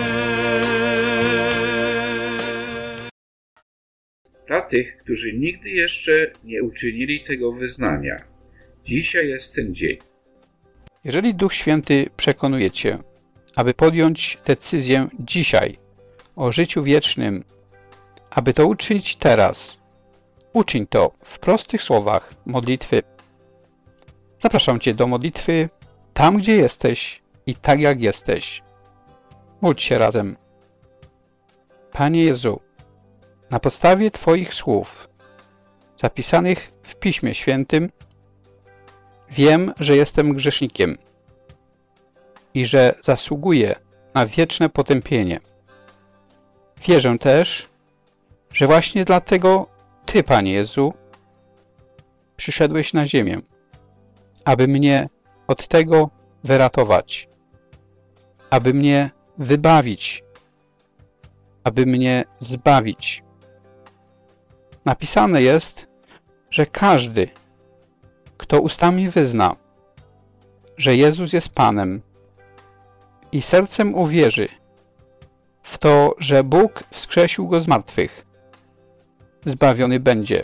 Dla tych, którzy nigdy jeszcze nie uczynili tego wyznania, dzisiaj jest ten dzień. Jeżeli Duch Święty przekonuje Cię, aby podjąć decyzję dzisiaj o życiu wiecznym, aby to uczynić teraz, uczyń to w prostych słowach modlitwy. Zapraszam Cię do modlitwy tam, gdzie jesteś i tak jak jesteś. Módl się razem. Panie Jezu, na podstawie Twoich słów zapisanych w Piśmie Świętym wiem, że jestem grzesznikiem i że zasługuję na wieczne potępienie. Wierzę też, że właśnie dlatego Ty, Panie Jezu, przyszedłeś na ziemię, aby mnie od tego wyratować, aby mnie wybawić, aby mnie zbawić. Napisane jest, że każdy, kto ustami wyzna, że Jezus jest Panem i sercem uwierzy w to, że Bóg wskrzesił Go z martwych, zbawiony będzie,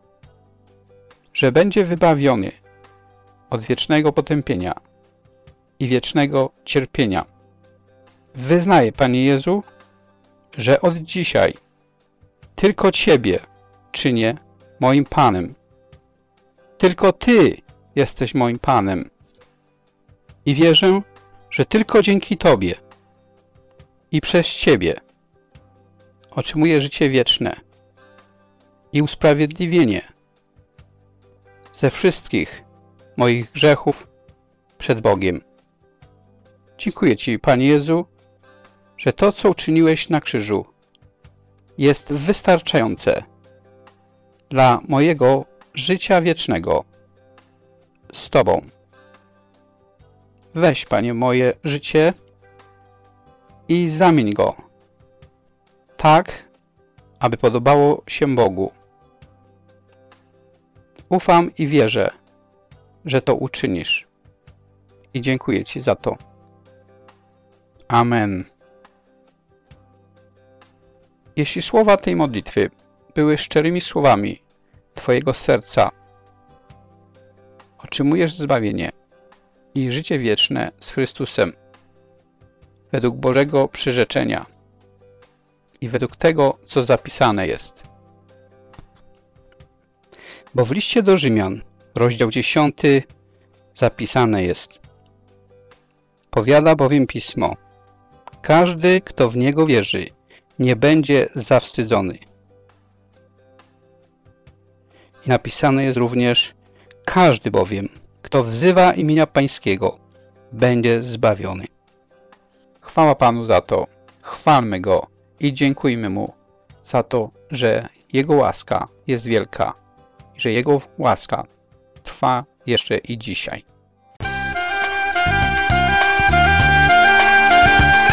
że będzie wybawiony od wiecznego potępienia i wiecznego cierpienia. Wyznaję, Panie Jezu, że od dzisiaj tylko Ciebie czynię moim Panem. Tylko Ty jesteś moim Panem. I wierzę, że tylko dzięki Tobie i przez Ciebie otrzymuję życie wieczne i usprawiedliwienie ze wszystkich moich grzechów przed Bogiem. Dziękuję Ci, Panie Jezu, że to, co uczyniłeś na krzyżu, jest wystarczające dla mojego życia wiecznego z Tobą. Weź, Panie, moje życie i zamień go tak, aby podobało się Bogu. Ufam i wierzę, że to uczynisz. I dziękuję Ci za to. Amen. Jeśli słowa tej modlitwy były szczerymi słowami Twojego serca, otrzymujesz zbawienie i życie wieczne z Chrystusem według Bożego przyrzeczenia i według tego, co zapisane jest. Bo w liście do Rzymian, rozdział 10, zapisane jest: powiada bowiem Pismo, każdy, kto w Niego wierzy, nie będzie zawstydzony. I napisane jest również: każdy bowiem, kto wzywa imienia Pańskiego, będzie zbawiony. Chwała Panu za to, chwalmy Go i dziękujmy Mu za to, że Jego łaska jest wielka i że Jego łaska trwa jeszcze i dzisiaj.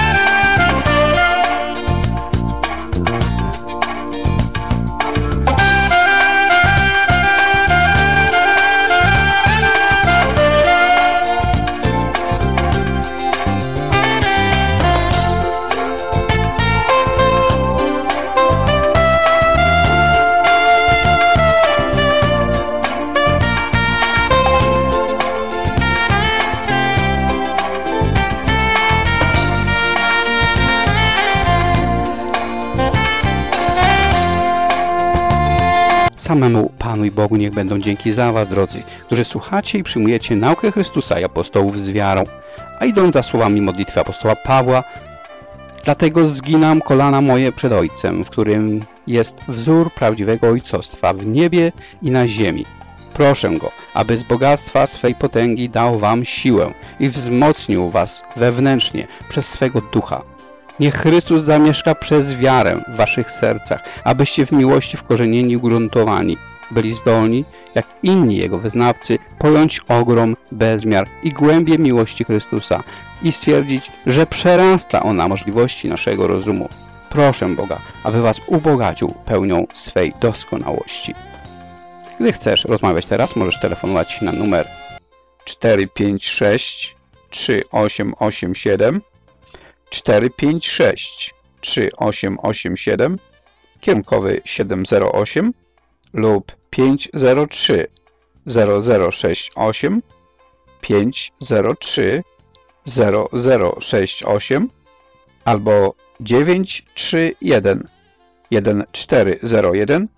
samemu Panu i Bogu niech będą dzięki za was, drodzy, którzy słuchacie i przyjmujecie naukę Chrystusa i apostołów z wiarą, a idąc za słowami modlitwy apostoła Pawła, dlatego zginam kolana moje przed Ojcem, w którym jest wzór prawdziwego ojcostwa w niebie i na ziemi. Proszę Go, aby z bogactwa swej potęgi dał wam siłę i wzmocnił was wewnętrznie przez swego ducha. Niech Chrystus zamieszka przez wiarę w waszych sercach, abyście w miłości wkorzenieni i ugruntowani byli zdolni, jak inni Jego wyznawcy, pojąć ogrom, bezmiar i głębię miłości Chrystusa i stwierdzić, że przerasta ona możliwości naszego rozumu. Proszę Boga, aby was ubogacił pełnią swej doskonałości. Gdy chcesz rozmawiać teraz, możesz telefonować na numer 456 3887 456 3887, kierunkowy 708 lub 503 0068 503 0068 albo 931 1401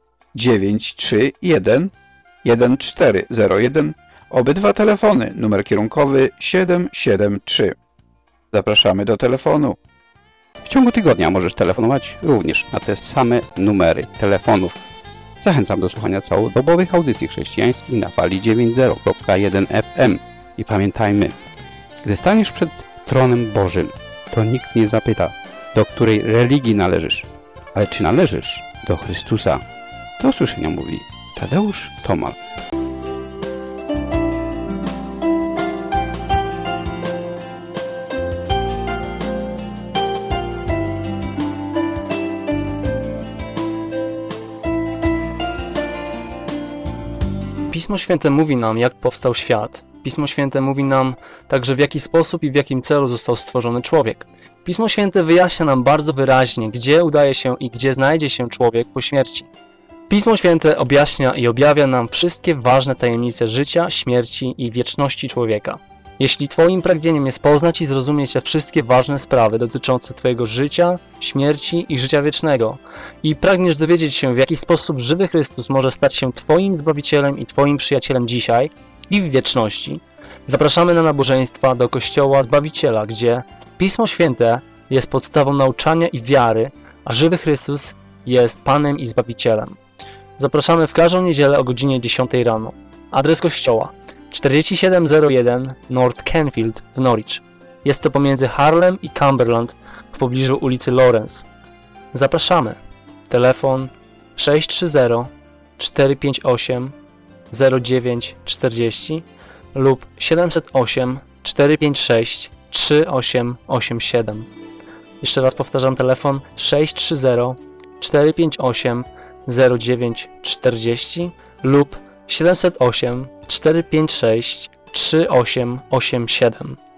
931 1401. Obydwa telefony, numer kierunkowy 773. Zapraszamy do telefonu. W ciągu tygodnia możesz telefonować również na te same numery telefonów. Zachęcam do słuchania całodobowych audycji chrześcijańskich na fali 90.1 FM. I pamiętajmy, gdy staniesz przed tronem Bożym, to nikt nie zapyta, do której religii należysz, ale czy należysz do Chrystusa. Do usłyszenia, mówi Tadeusz Tomal. Pismo Święte mówi nam, jak powstał świat. Pismo Święte mówi nam także, w jaki sposób i w jakim celu został stworzony człowiek. Pismo Święte wyjaśnia nam bardzo wyraźnie, gdzie udaje się i gdzie znajdzie się człowiek po śmierci. Pismo Święte objaśnia i objawia nam wszystkie ważne tajemnice życia, śmierci i wieczności człowieka. Jeśli Twoim pragnieniem jest poznać i zrozumieć te wszystkie ważne sprawy dotyczące Twojego życia, śmierci i życia wiecznego i pragniesz dowiedzieć się, w jaki sposób żywy Chrystus może stać się Twoim Zbawicielem i Twoim przyjacielem dzisiaj i w wieczności, zapraszamy na nabożeństwa do Kościoła Zbawiciela, gdzie Pismo Święte jest podstawą nauczania i wiary, a żywy Chrystus jest Panem i Zbawicielem. Zapraszamy w każdą niedzielę o godzinie 10 rano. Adres kościoła 4701 North Canfield w Norwich. Jest to pomiędzy Harlem i Cumberland w pobliżu ulicy Lawrence. Zapraszamy. Telefon 630 458 0940 lub 708 456 3887. Jeszcze raz powtarzam, telefon 630 458 0940 lub 708 456 3887.